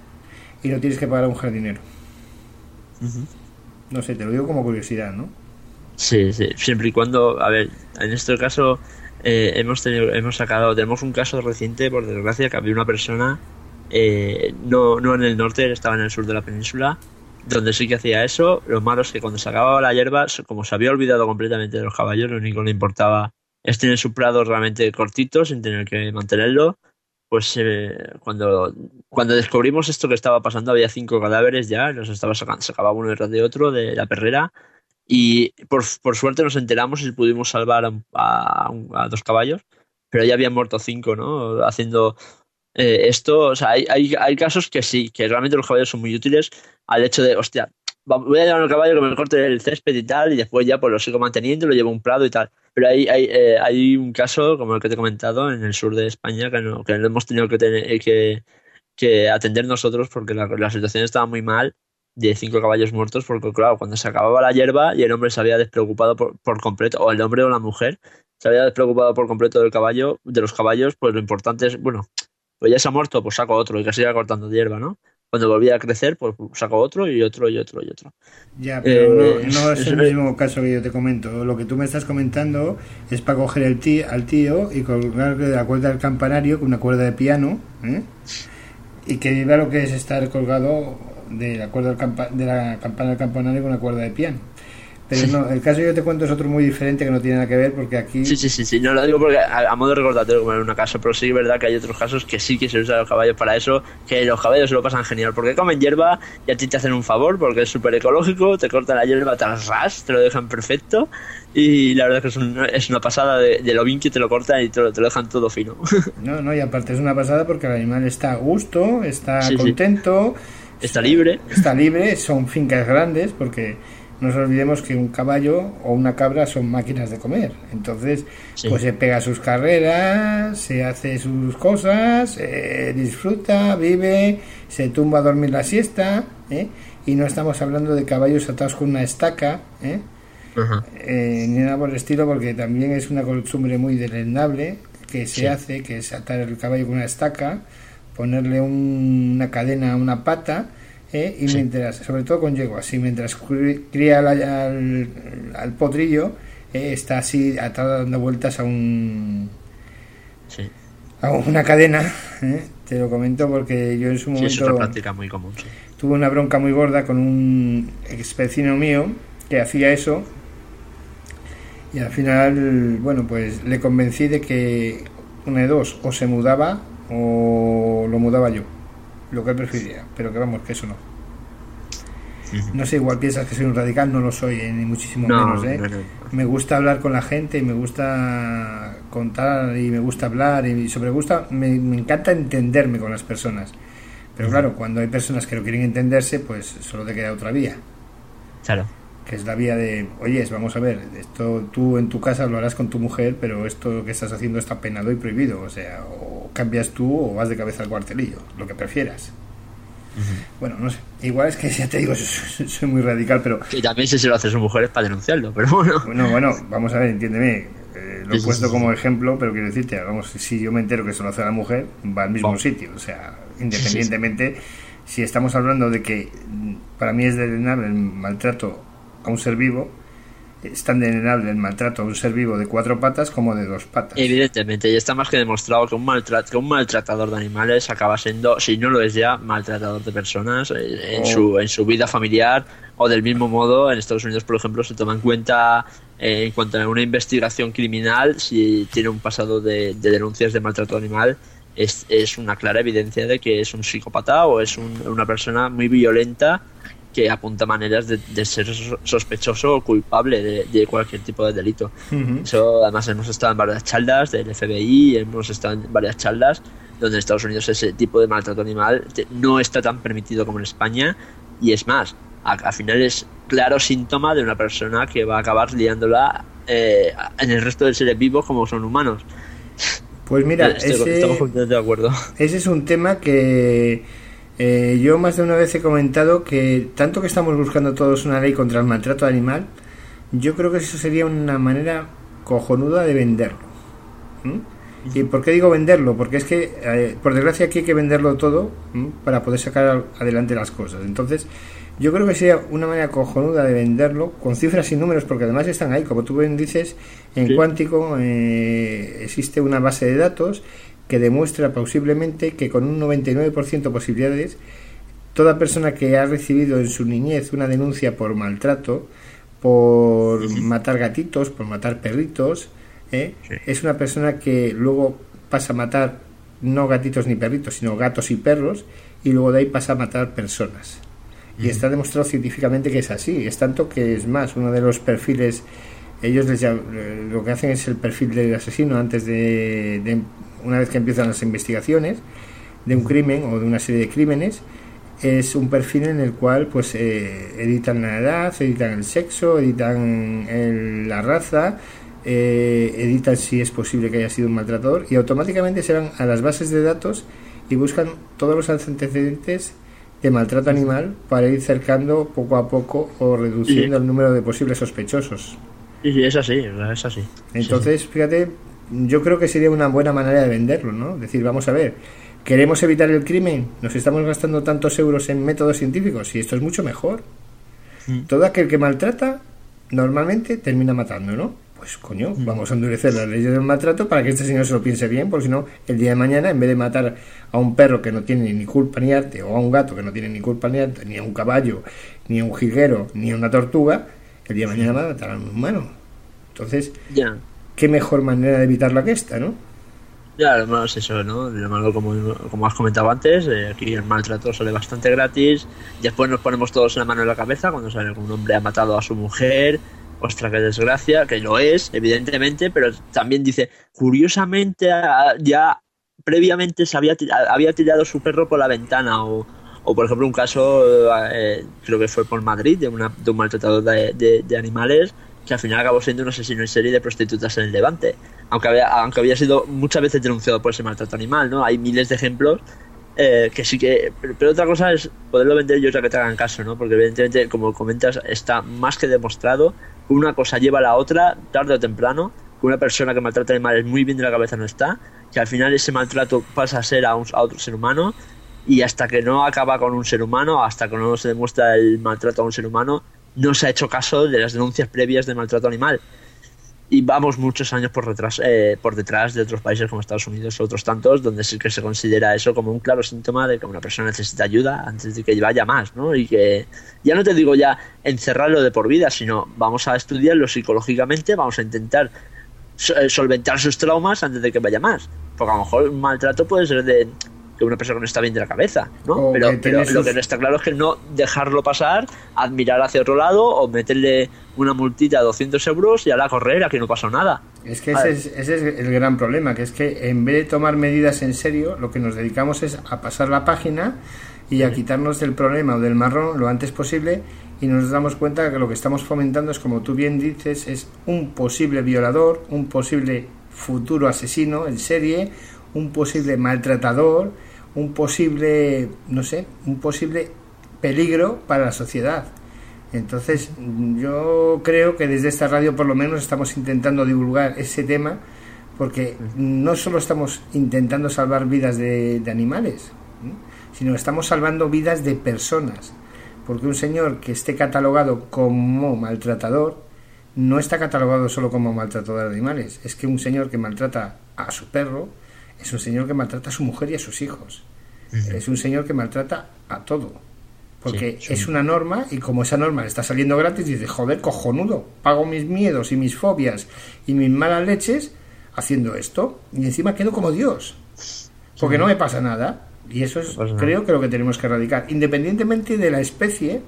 y no tienes que pagar a un jardinero. Uh-huh. No sé, te lo digo como curiosidad, ¿no? Sí, sí, siempre y cuando, a ver, en este caso eh, hemos tenido, hemos sacado, tenemos un caso reciente, por desgracia, que había una persona, eh, no, no en el norte, estaba en el sur de la península, donde sí que hacía eso. Lo malo es que cuando se acababa la hierba, como se había olvidado completamente de los caballos, lo único que le importaba es tener su prado realmente cortito, sin tener que mantenerlo. Pues eh, cuando, cuando descubrimos esto que estaba pasando, había cinco cadáveres ya, los estaba sacando, se acababa uno detrás de otro de la perrera. Y por, por suerte nos enteramos y pudimos salvar a, a, a dos caballos, pero ya habían muerto cinco, ¿no? Haciendo eh, esto, o sea, hay, hay, hay casos que sí, que realmente los caballos son muy útiles al hecho de, hostia, voy a llevar al caballo que me corte el césped y tal, y después ya pues lo sigo manteniendo, lo llevo a un prado y tal. Pero hay, hay, eh, hay un caso, como el que te he comentado, en el sur de España, que no, que no hemos tenido que, tener, que, que atender nosotros porque la, la situación estaba muy mal, de cinco caballos muertos, porque claro, cuando se acababa la hierba y el hombre se había despreocupado por, por completo, o el hombre o la mujer se había despreocupado por completo del caballo, de los caballos, pues lo importante es, bueno, pues ya se ha muerto, pues saco otro y que siga cortando hierba, ¿no? Cuando volvía a crecer, pues saco otro y otro y otro y otro. Ya, pero eh, no, no es el mismo caso que yo te comento. Lo que tú me estás comentando es para coger el tío, al tío y colgarle de la cuerda del campanario con una cuerda de piano, ¿eh? Y que viva lo que es estar colgado de la cuerda del campa, de la campana del campanario con una cuerda de piano. Pero sí. No, el caso que yo te cuento es otro muy diferente que no tiene nada que ver porque aquí... Sí, sí, sí, sí. No lo digo porque a, a modo recordatorio como en una caso, pero sí es verdad que hay otros casos que sí que se usan los caballos para eso, que los caballos se lo pasan genial porque comen hierba y a ti te hacen un favor porque es súper ecológico, te cortan la hierba, te ras, te lo dejan perfecto y la verdad es que es, un, es una pasada de, de lo bien que te lo cortan y te lo, te lo dejan todo fino. No, no, y aparte es una pasada porque el animal está a gusto, está sí, contento, sí. Está libre. Está libre, son fincas grandes porque... No nos olvidemos que un caballo o una cabra son máquinas de comer. Entonces, sí. Pues se pega sus carreras, se hace sus cosas, eh, disfruta, vive, se tumba a dormir la siesta, ¿eh? Y no estamos hablando de caballos atados con una estaca, ¿eh? Uh-huh. Eh, ni nada por el estilo, porque también es una costumbre muy deleznable que se sí. hace, que es atar el caballo con una estaca, ponerle un, una cadena a una pata, ¿eh? Y sí. Mientras, sobre todo con yeguas, y mientras cría al, al, al potrillo, eh, está así atado dando vueltas a un sí. a una cadena, ¿eh? Te lo comento porque yo en su momento sí, es una práctica muy común, sí. Tuve una bronca muy gorda con un ex vecino mío que hacía eso y al final, bueno, pues le convencí de que una de dos, o se mudaba o lo mudaba yo, lo que él preferiría, pero que vamos, que eso no. Uh-huh. No sé, igual piensas que soy un radical, no lo soy, eh, ni muchísimo no, menos, ¿eh? No, no, no. Me gusta hablar con la gente y me gusta contar y me gusta hablar y sobre gusta, me, me encanta entenderme con las personas. Pero uh-huh. Claro, cuando hay personas que no quieren entenderse, pues solo te queda otra vía. Claro. Que es la vía de, oyes, vamos a ver, esto tú en tu casa lo harás con tu mujer, pero esto que estás haciendo está penado y prohibido, o sea, o cambias tú o vas de cabeza al cuartelillo, lo que prefieras. Uh-huh. Bueno, no sé, igual es que ya te digo, soy, soy muy radical, pero... Y también si se lo hace su mujer es para denunciarlo, pero bueno. Bueno, bueno, vamos a ver, entiéndeme, eh, lo he sí, puesto sí, sí, como sí. ejemplo, pero quiero decirte, vamos, si yo me entero que se lo hace a la mujer, va al mismo oh. sitio, o sea, independientemente, sí, sí. Si estamos hablando de que para mí es deleznable el maltrato a un ser vivo, es tan deleznable el maltrato a un ser vivo de cuatro patas como de dos patas. Evidentemente, y está más que demostrado que un, maltrat- que un maltratador de animales acaba siendo, si no lo es ya, maltratador de personas en, oh. su, en su vida familiar, o del mismo modo en Estados Unidos, por ejemplo, se toma en cuenta eh, en cuanto a una investigación criminal, si tiene un pasado de, de denuncias de maltrato animal, es, es una clara evidencia de que es un psicópata o es un, una persona muy violenta que apunta maneras de, de ser sospechoso o culpable de, de cualquier tipo de delito. Uh-huh. Eso, además, hemos estado en varias charlas del F B I, hemos estado en varias charlas donde en Estados Unidos ese tipo de maltrato animal no está tan permitido como en España, y es más, al final es claro síntoma de una persona que va a acabar liándola eh, en el resto de seres vivos como son humanos. Pues mira, Estoy, ese, estamos completamente de acuerdo. Ese es un tema que Eh, yo más de una vez he comentado que tanto que estamos buscando todos una ley contra el maltrato animal, yo creo que eso sería una manera cojonuda de venderlo. ¿Mm? ¿Y por qué digo venderlo? Porque es que, eh, por desgracia, aquí hay que venderlo todo, ¿m? para poder sacar adelante las cosas. Entonces, yo creo que sería una manera cojonuda de venderlo, con cifras y números, porque además están ahí. Como tú bien dices, en sí. Cuántico eh, existe una base de datos que demuestra plausiblemente que con un noventa y nueve por ciento de posibilidades, toda persona que ha recibido en su niñez una denuncia por maltrato, por sí. matar gatitos, por matar perritos, ¿eh? sí. es una persona que luego pasa a matar no gatitos ni perritos, sino gatos y perros, y luego de ahí pasa a matar personas. Y uh-huh. está demostrado científicamente que es así. Es tanto que, es más, uno de los perfiles, ellos les llaman, lo que hacen es el perfil del asesino antes de, de una vez que empiezan las investigaciones de un crimen o de una serie de crímenes. Es un perfil en el cual pues eh, editan la edad, editan el sexo, editan el, la raza, eh, editan si es posible que haya sido un maltratador, y automáticamente se van a las bases de datos y buscan todos los antecedentes de maltrato animal para ir cercando poco a poco o reduciendo sí. el número de posibles sospechosos. Sí, sí, es así, es así. Entonces, sí, sí. fíjate, yo creo que sería una buena manera de venderlo, ¿no? Decir, vamos a ver, ¿queremos evitar el crimen? ¿Nos estamos gastando tantos euros en métodos científicos? Y esto es mucho mejor. Mm. Todo aquel que maltrata, normalmente termina matando, ¿no? Pues coño, mm. vamos a endurecer las leyes del maltrato para que este señor se lo piense bien, porque si no, el día de mañana, en vez de matar a un perro que no tiene ni culpa ni arte, o a un gato que no tiene ni culpa ni arte, ni a un caballo, ni a un jilguero, ni a una tortuga, el día de mañana va a matar a un humano. Entonces, yeah. ¿qué mejor manera de evitarla que esta, no? Ya, lo malo es eso, ¿no? Lo malo, como, como has comentado antes, eh, aquí el maltrato sale bastante gratis. Después nos ponemos todos la mano en la cabeza cuando sale que un hombre ha matado a su mujer. Ostras, qué desgracia, que lo es, evidentemente, pero también dice, curiosamente, ya previamente se había tirado, había tirado su perro por la ventana, o, o por ejemplo, un caso, eh, creo que fue por Madrid, de, una, de un maltratador de, de, de animales, que al final acabó siendo un asesino en serie de prostitutas en el Levante, aunque había, aunque había sido muchas veces denunciado por ese maltrato animal, ¿no? Hay miles de ejemplos eh, que sí que... Pero, pero otra cosa es poderlo vender y otra que te hagan caso, ¿no? Porque evidentemente, como comentas, está más que demostrado que una cosa lleva a la otra, tarde o temprano, que una persona que maltrata animales muy bien de la cabeza no está, que al final ese maltrato pasa a ser a, un, a otro ser humano, y hasta que no acaba con un ser humano, hasta que no se demuestra el maltrato a un ser humano, no se ha hecho caso de las denuncias previas de maltrato animal. Y vamos muchos años por detrás, eh, por detrás de otros países como Estados Unidos o otros tantos, donde sí que se considera eso como un claro síntoma de que una persona necesita ayuda antes de que vaya más, ¿no? Y que ya no te digo ya encerrarlo de por vida, sino vamos a estudiarlo psicológicamente, vamos a intentar solventar sus traumas antes de que vaya más. Porque a lo mejor un maltrato puede ser de que una persona no está bien de la cabeza, ¿no? O pero, pero sus... lo que no está claro es que no dejarlo pasar, admirar hacia otro lado o meterle una multita de doscientos euros y a la correr, aquí no pasó nada. Es que ese es, ese es el gran problema, que es que en vez de tomar medidas en serio, lo que nos dedicamos es a pasar la página y a quitarnos del problema o del marrón lo antes posible, y nos damos cuenta que lo que estamos fomentando es, como tú bien dices, es un posible violador, un posible futuro asesino en serie, un posible maltratador, un posible, no sé, un posible peligro para la sociedad. Entonces, yo creo que desde esta radio por lo menos estamos intentando divulgar ese tema, porque no solo estamos intentando salvar vidas de, de animales, ¿sí?, sino estamos salvando vidas de personas, porque un señor que esté catalogado como maltratador no está catalogado solo como maltratador de animales. Es que un señor que maltrata a su perro es un señor que maltrata a su mujer y a sus hijos. Uh-huh. Es un señor que maltrata a todo. Porque sí, sí. es una norma, y como esa norma le está saliendo gratis, dice, joder, cojonudo, pago mis miedos y mis fobias y mis malas leches haciendo esto, y encima quedo como Dios. Porque sí. no me pasa nada. Y eso es, no creo, que lo que tenemos que erradicar. Independientemente de la especie,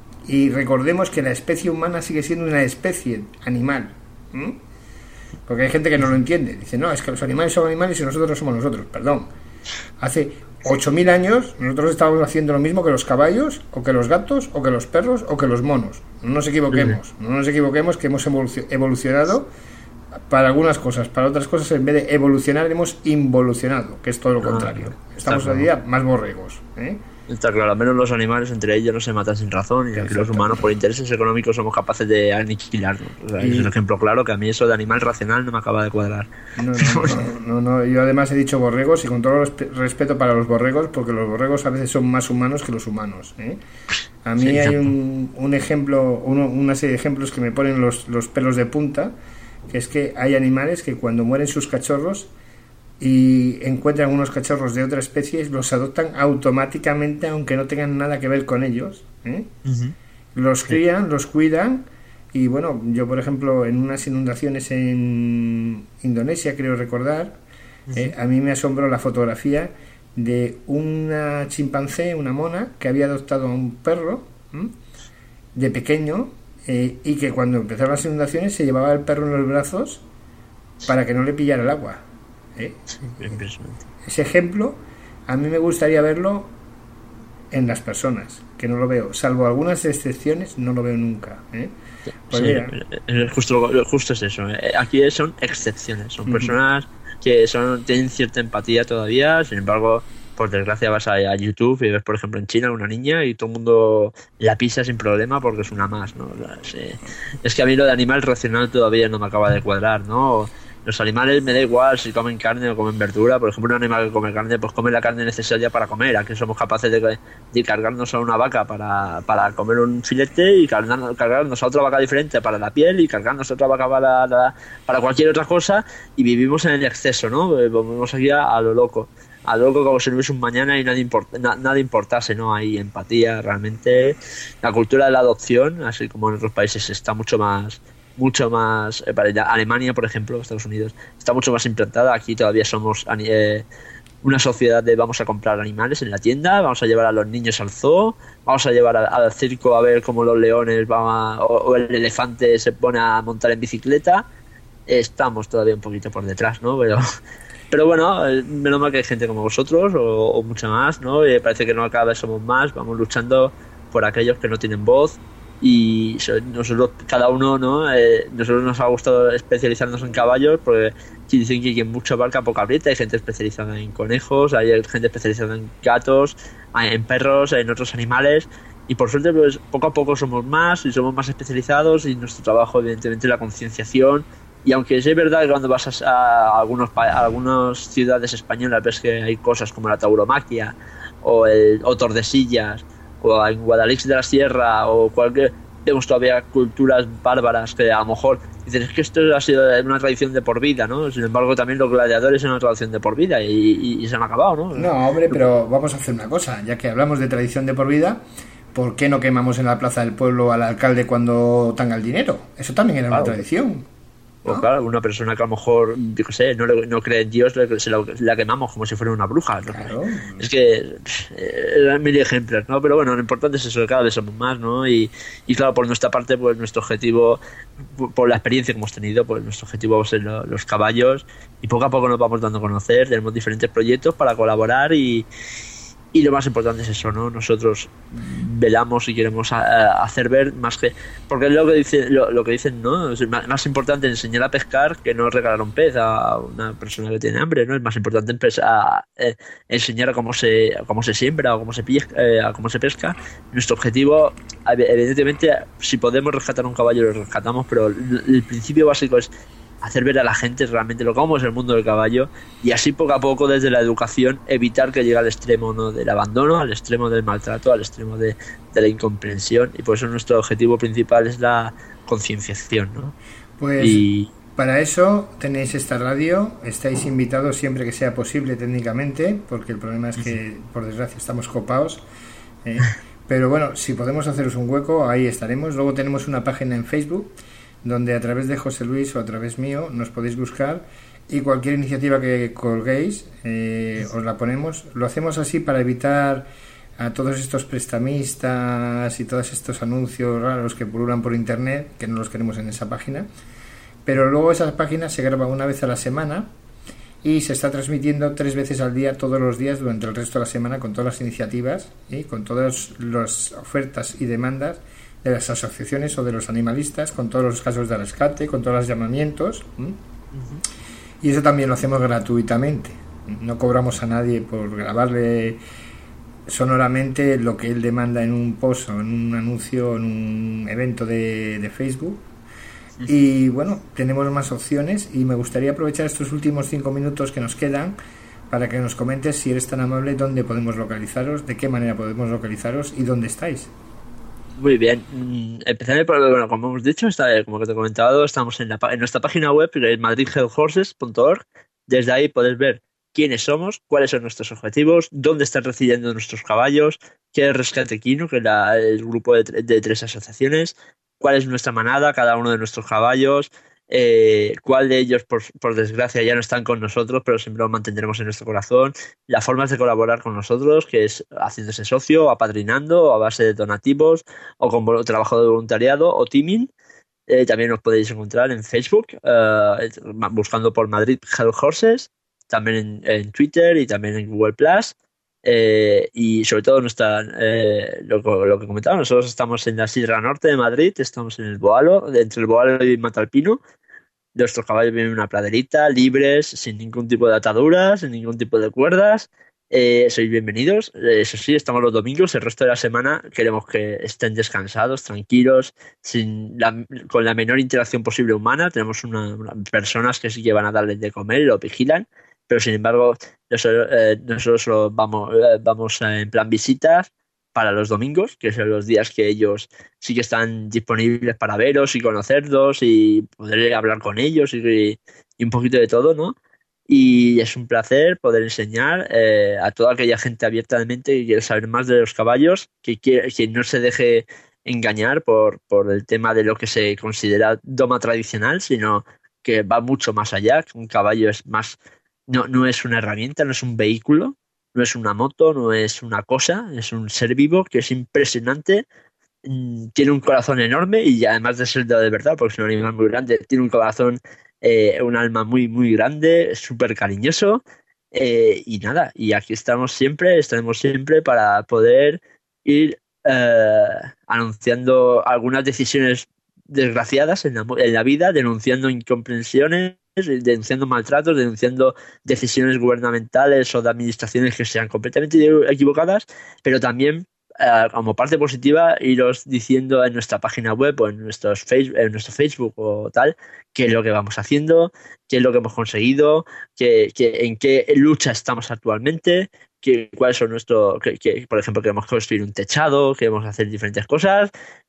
y recordemos que la especie humana sigue siendo una especie animal. ¿Mm? Porque hay gente que no lo entiende. Dice, no, es que los animales son animales y nosotros no somos nosotros. Perdón. Hace ocho mil años nosotros estábamos haciendo lo mismo que los caballos, o que los gatos, o que los perros, o que los monos. No nos equivoquemos. No nos equivoquemos que hemos evolucionado para algunas cosas. Para otras cosas, en vez de evolucionar, hemos involucionado, que es todo lo contrario. Estamos hoy día más borregos, ¿eh? Está claro, al menos los animales entre ellos no se matan sin razón y aquí los humanos por intereses económicos somos capaces de aniquilarlos. O sea, y... es un ejemplo claro que a mí eso de animal racional no me acaba de cuadrar. No, no, no, no, no. Yo además he dicho borregos y con todo respeto para los borregos, porque los borregos a veces son más humanos que los humanos, ¿eh? A mí sí, hay un, un ejemplo, uno, una serie de ejemplos que me ponen los, los pelos de punta, que es que hay animales que cuando mueren sus cachorros y encuentran unos cachorros de otra especie, los adoptan automáticamente aunque no tengan nada que ver con ellos, ¿eh? Uh-huh. Los crían, los cuidan y bueno, yo por ejemplo en unas inundaciones en Indonesia creo recordar, uh-huh. eh, a mí me asombró la fotografía de una chimpancé, una mona que había adoptado a un perro, ¿eh? de pequeño, eh, y que cuando empezaron las inundaciones se llevaba el perro en los brazos para que no le pillara el agua. ¿Eh? Sí, impresionante. Ese ejemplo a mí me gustaría verlo en las personas, que no lo veo, salvo algunas excepciones, no lo veo nunca, ¿eh? Pues sí, mira, justo, justo es eso. Aquí son excepciones, son uh-huh. personas que son tienen cierta empatía todavía, sin embargo, por desgracia vas a, a YouTube y ves, por ejemplo, en China una niña y todo el mundo la pisa sin problema porque es una más, ¿no? O sea, sí. Es que a mí lo de animal racional todavía no me acaba de cuadrar, ¿no? Los animales me da igual si comen carne o comen verdura. Por ejemplo, un animal que come carne, pues come la carne necesaria para comer. Aquí somos capaces de, de cargarnos a una vaca para, para comer un filete y cargarnos, cargarnos a otra vaca diferente para la piel y cargarnos a otra vaca para, la, para cualquier otra cosa, y vivimos en el exceso, ¿no? Vivimos aquí a, a lo loco. A lo loco como si no hubiese un mañana y nada, import, na, nada importase, ¿no? Hay empatía realmente. La cultura de la adopción, así como en otros países, está mucho más... mucho más eh, para Alemania, por ejemplo, Estados Unidos, está mucho más implantada. Aquí todavía somos eh, una sociedad de vamos a comprar animales en la tienda, vamos a llevar a los niños al zoo, vamos a llevar a, al circo a ver cómo los leones van a, o, o el elefante se pone a montar en bicicleta. Estamos todavía un poquito por detrás, ¿no? Pero pero bueno, menos mal que hay gente como vosotros o, o mucha más, ¿no? Y parece que no cada vez somos más, vamos luchando por aquellos que no tienen voz. Y nosotros, cada uno, ¿no? Eh, nosotros nos ha gustado especializarnos en caballos porque dicen que quien mucho abarca poco aprieta. Hay gente especializada en conejos, hay gente especializada en gatos, en perros, en otros animales, y por suerte pues poco a poco somos más y somos más especializados, y nuestro trabajo evidentemente es la concienciación. Y aunque es verdad que cuando vas a, a, algunos, a algunas ciudades españolas ves que hay cosas como la tauromaquia o el o Tordesillas o en Guadalix de la Sierra o cualquier, vemos todavía culturas bárbaras que a lo mejor dicen es que esto ha sido una tradición de por vida, ¿no? Sin embargo también los gladiadores son una tradición de por vida y, y, y se han acabado, ¿no? No, hombre, pero vamos a hacer una cosa, ya que hablamos de tradición de por vida, ¿por qué no quemamos en la plaza del pueblo al alcalde cuando tenga el dinero? Eso también era claro. Una tradición. O ¿no? Claro, una persona que a lo mejor, yo qué sé, no, no cree en Dios, se la, la quemamos como si fuera una bruja, ¿no? Claro. Es que eran mil ejemplos, ¿no? Pero bueno, lo importante es eso, que cada vez somos más, ¿no? Y, y claro, por nuestra parte, pues nuestro objetivo, por la experiencia que hemos tenido, pues nuestro objetivo va a ser lo, los caballos, y poco a poco nos vamos dando a conocer, tenemos diferentes proyectos para colaborar y... Y lo más importante es eso, ¿no? Nosotros velamos y queremos a, a hacer ver más que... Porque es lo que, dice, lo, lo que dicen, ¿no? Es más, más importante enseñar a pescar que no regalar un pez a una persona que tiene hambre, ¿no? Es más importante empezar a, eh, enseñar a cómo se, a cómo se siembra o cómo se, pesca, eh, a cómo se pesca. Nuestro objetivo, evidentemente, si podemos rescatar un caballo, lo rescatamos, pero el, el principio básico es hacer ver a la gente realmente lo cómo es el mundo del caballo, y así poco a poco desde la educación evitar que llegue al extremo, ¿no? Del abandono, al extremo del maltrato, al extremo de, de la incomprensión, y por eso nuestro objetivo principal es la concienciación, ¿no? Pues y... para eso tenéis esta radio, estáis invitados siempre que sea posible técnicamente, porque el problema es que por desgracia estamos copados, ¿eh? Pero bueno, si podemos haceros un hueco, ahí estaremos. Luego tenemos una página en Facebook donde a través de José Luis o a través mío nos podéis buscar, y cualquier iniciativa que colguéis eh, os la ponemos. Lo hacemos así para evitar a todos estos prestamistas y todos estos anuncios raros que pululan por internet, que no los queremos en esa página. Pero luego esa página se graba una vez a la semana y se está transmitiendo tres veces al día, todos los días durante el resto de la semana, con todas las iniciativas y con todas las ofertas y demandas de las asociaciones o de los animalistas, con todos los casos de rescate, con todos los llamamientos. ¿Mm? Uh-huh. Y eso también lo hacemos gratuitamente. No cobramos a nadie por grabarle sonoramente lo que él demanda en un post o en un anuncio, en un evento de, de Facebook. Y bueno, tenemos más opciones y me gustaría aprovechar estos últimos cinco minutos que nos quedan para que nos comentes, si eres tan amable, dónde podemos localizaros, de qué manera podemos localizaros y dónde estáis. Muy bien, empezaré por, bueno, como hemos dicho, está, como que te he comentado, estamos en, la, en nuestra página web, que es madrid health horses punto org. Desde ahí podés ver quiénes somos, cuáles son nuestros objetivos, dónde están residiendo nuestros caballos, qué es Rescate Equino, que es la, el grupo de, de tres asociaciones, cuál es nuestra manada, cada uno de nuestros caballos, eh, cuál de ellos, por, por desgracia, ya no están con nosotros, pero siempre los mantendremos en nuestro corazón, las formas de colaborar con nosotros, que es haciéndose socio, apadrinando, a base de donativos, o con trabajo de voluntariado, o teaming. Eh, también nos podéis encontrar en Facebook, eh, buscando por Madrid Health Horses, también en, en Twitter y también en Google Plus. Eh, y sobre todo nuestra, eh, lo, lo que comentaba, nosotros estamos en la Sierra Norte de Madrid, estamos en el Boalo, entre el Boalo y Matalpino. Nuestros caballos viven en una praderita, libres, sin ningún tipo de ataduras, sin ningún tipo de cuerdas. Eh, sois bienvenidos. Eh, eso sí, estamos los domingos. El resto de la semana queremos que estén descansados, tranquilos, sin la, con la menor interacción posible humana. Tenemos una, una, personas que sí que van a darles de comer y lo vigilan, pero sin embargo nosotros, eh, nosotros vamos, eh, vamos en plan visitas para los domingos, que son los días que ellos sí que están disponibles para veros y conocerlos y poder hablar con ellos y, y un poquito de todo, ¿no? Y es un placer poder enseñar eh, a toda aquella gente abierta de mente que quiere saber más de los caballos, que, quiere, que no se deje engañar por, por el tema de lo que se considera doma tradicional, sino que va mucho más allá, que un caballo es más, no, no es una herramienta, no es un vehículo, no es una moto, no es una cosa, es un ser vivo que es impresionante, tiene un corazón enorme y además de ser de verdad, porque es un animal muy grande, tiene un corazón, eh, un alma muy muy grande, súper cariñoso, eh, y nada, y aquí estamos siempre, estaremos siempre para poder ir eh, anunciando algunas decisiones desgraciadas en la, en la vida, denunciando incomprensiones, denunciando maltratos, denunciando decisiones gubernamentales o de administraciones que sean completamente equivocadas, pero también Uh, como parte positiva, iros diciendo en nuestra página web o en, nuestros face, en nuestro Facebook o tal, qué es lo que vamos haciendo, qué es lo que hemos conseguido, qué, qué, en qué lucha estamos actualmente, qué, cuáles son nuestros, que, que, por ejemplo, queremos construir un techado, queremos hacer diferentes cosas,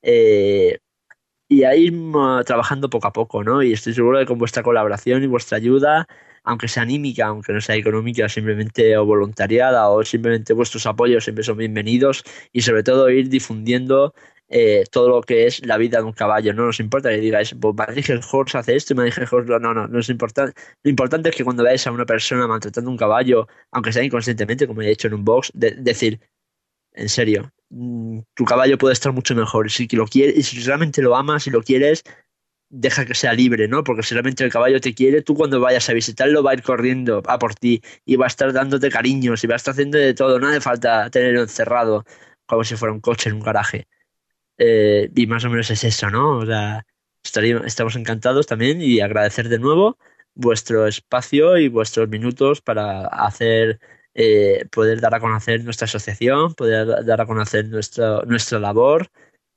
eh, y ahí uh, trabajando poco a poco, ¿no? Y estoy seguro de que con vuestra colaboración y vuestra ayuda, aunque sea anímica, aunque no sea económica, simplemente o voluntariada o simplemente vuestros apoyos siempre son bienvenidos, y sobre todo ir difundiendo eh, todo lo que es la vida de un caballo. No nos importa que digáis, pues Madrid Health Horse hace esto y Madrid Health Horse, no, no, no es importante. Lo importante es que cuando veáis a una persona maltratando un caballo, aunque sea inconscientemente, como he hecho en un box, de, decir, en serio, tu caballo puede estar mucho mejor, y si lo quieres, y si realmente lo amas y lo quieres, deja que sea libre, ¿no? Porque si realmente el caballo te quiere, tú cuando vayas a visitarlo va a ir corriendo a por ti y va a estar dándote cariños y va a estar haciendo de todo. No hace falta tenerlo encerrado como si fuera un coche en un garaje. Eh, y más o menos es eso, ¿no? O sea, estaríamos, estamos encantados también, y agradecer de nuevo vuestro espacio y vuestros minutos para hacer, eh, poder dar a conocer nuestra asociación, poder dar a conocer nuestra, nuestra labor.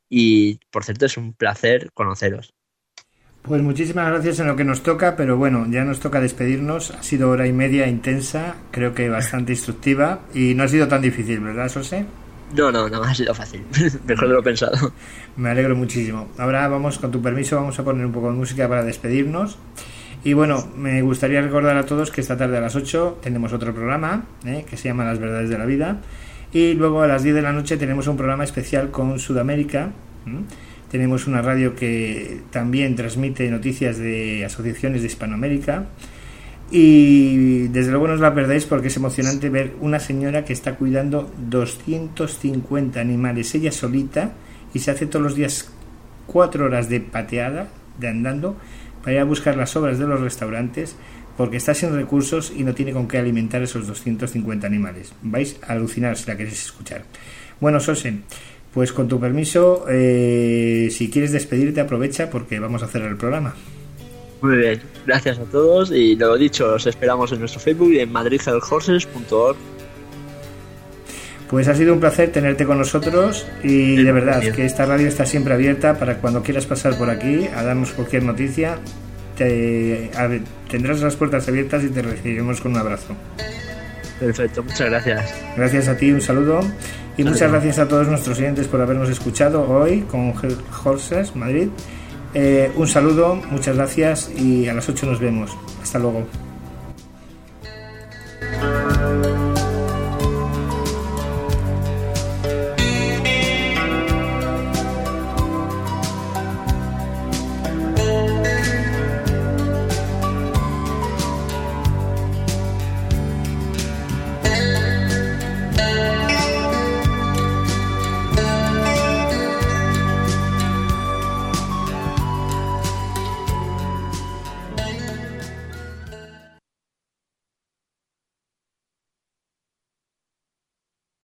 Y, por cierto, es un placer conoceros. Pues muchísimas gracias en lo que nos toca, pero bueno, ya nos toca despedirnos. Ha sido hora y media intensa, creo que bastante instructiva, y no ha sido tan difícil, ¿verdad, José? No, no, no ha sido fácil. Mejor de lo pensado. Me alegro muchísimo. Ahora vamos, con tu permiso, vamos a poner un poco de música para despedirnos. Y bueno, me gustaría recordar a todos que esta tarde a las ocho tenemos otro programa, ¿eh? que se llama Las Verdades de la Vida. Y luego a las diez de la noche tenemos un programa especial con Sudamérica. ¿eh? Tenemos una radio que también transmite noticias de asociaciones de Hispanoamérica. Y desde luego no os la perdéis, porque es emocionante ver una señora que está cuidando doscientos cincuenta animales ella solita, y se hace todos los días cuatro horas de pateada, de andando, para ir a buscar las sobras de los restaurantes, porque está sin recursos y no tiene con qué alimentar esos doscientos cincuenta animales. Vais a alucinar si la queréis escuchar. Bueno, Sosen, pues con tu permiso, eh, si quieres despedirte, aprovecha, porque vamos a cerrar el programa. Muy bien, gracias a todos, y lo dicho, os esperamos en nuestro Facebook y en madrid health horses punto org. Pues ha sido un placer tenerte con nosotros y de verdad que esta radio está siempre abierta para cuando quieras pasar por aquí a darnos cualquier noticia. Te, a, tendrás las puertas abiertas y te recibiremos con un abrazo. Perfecto, muchas gracias. Gracias a ti, un saludo. Y saludo. Muchas gracias a todos nuestros oyentes por habernos escuchado hoy con Health Horses Madrid. Eh, un saludo, muchas gracias y a las ocho nos vemos. Hasta luego.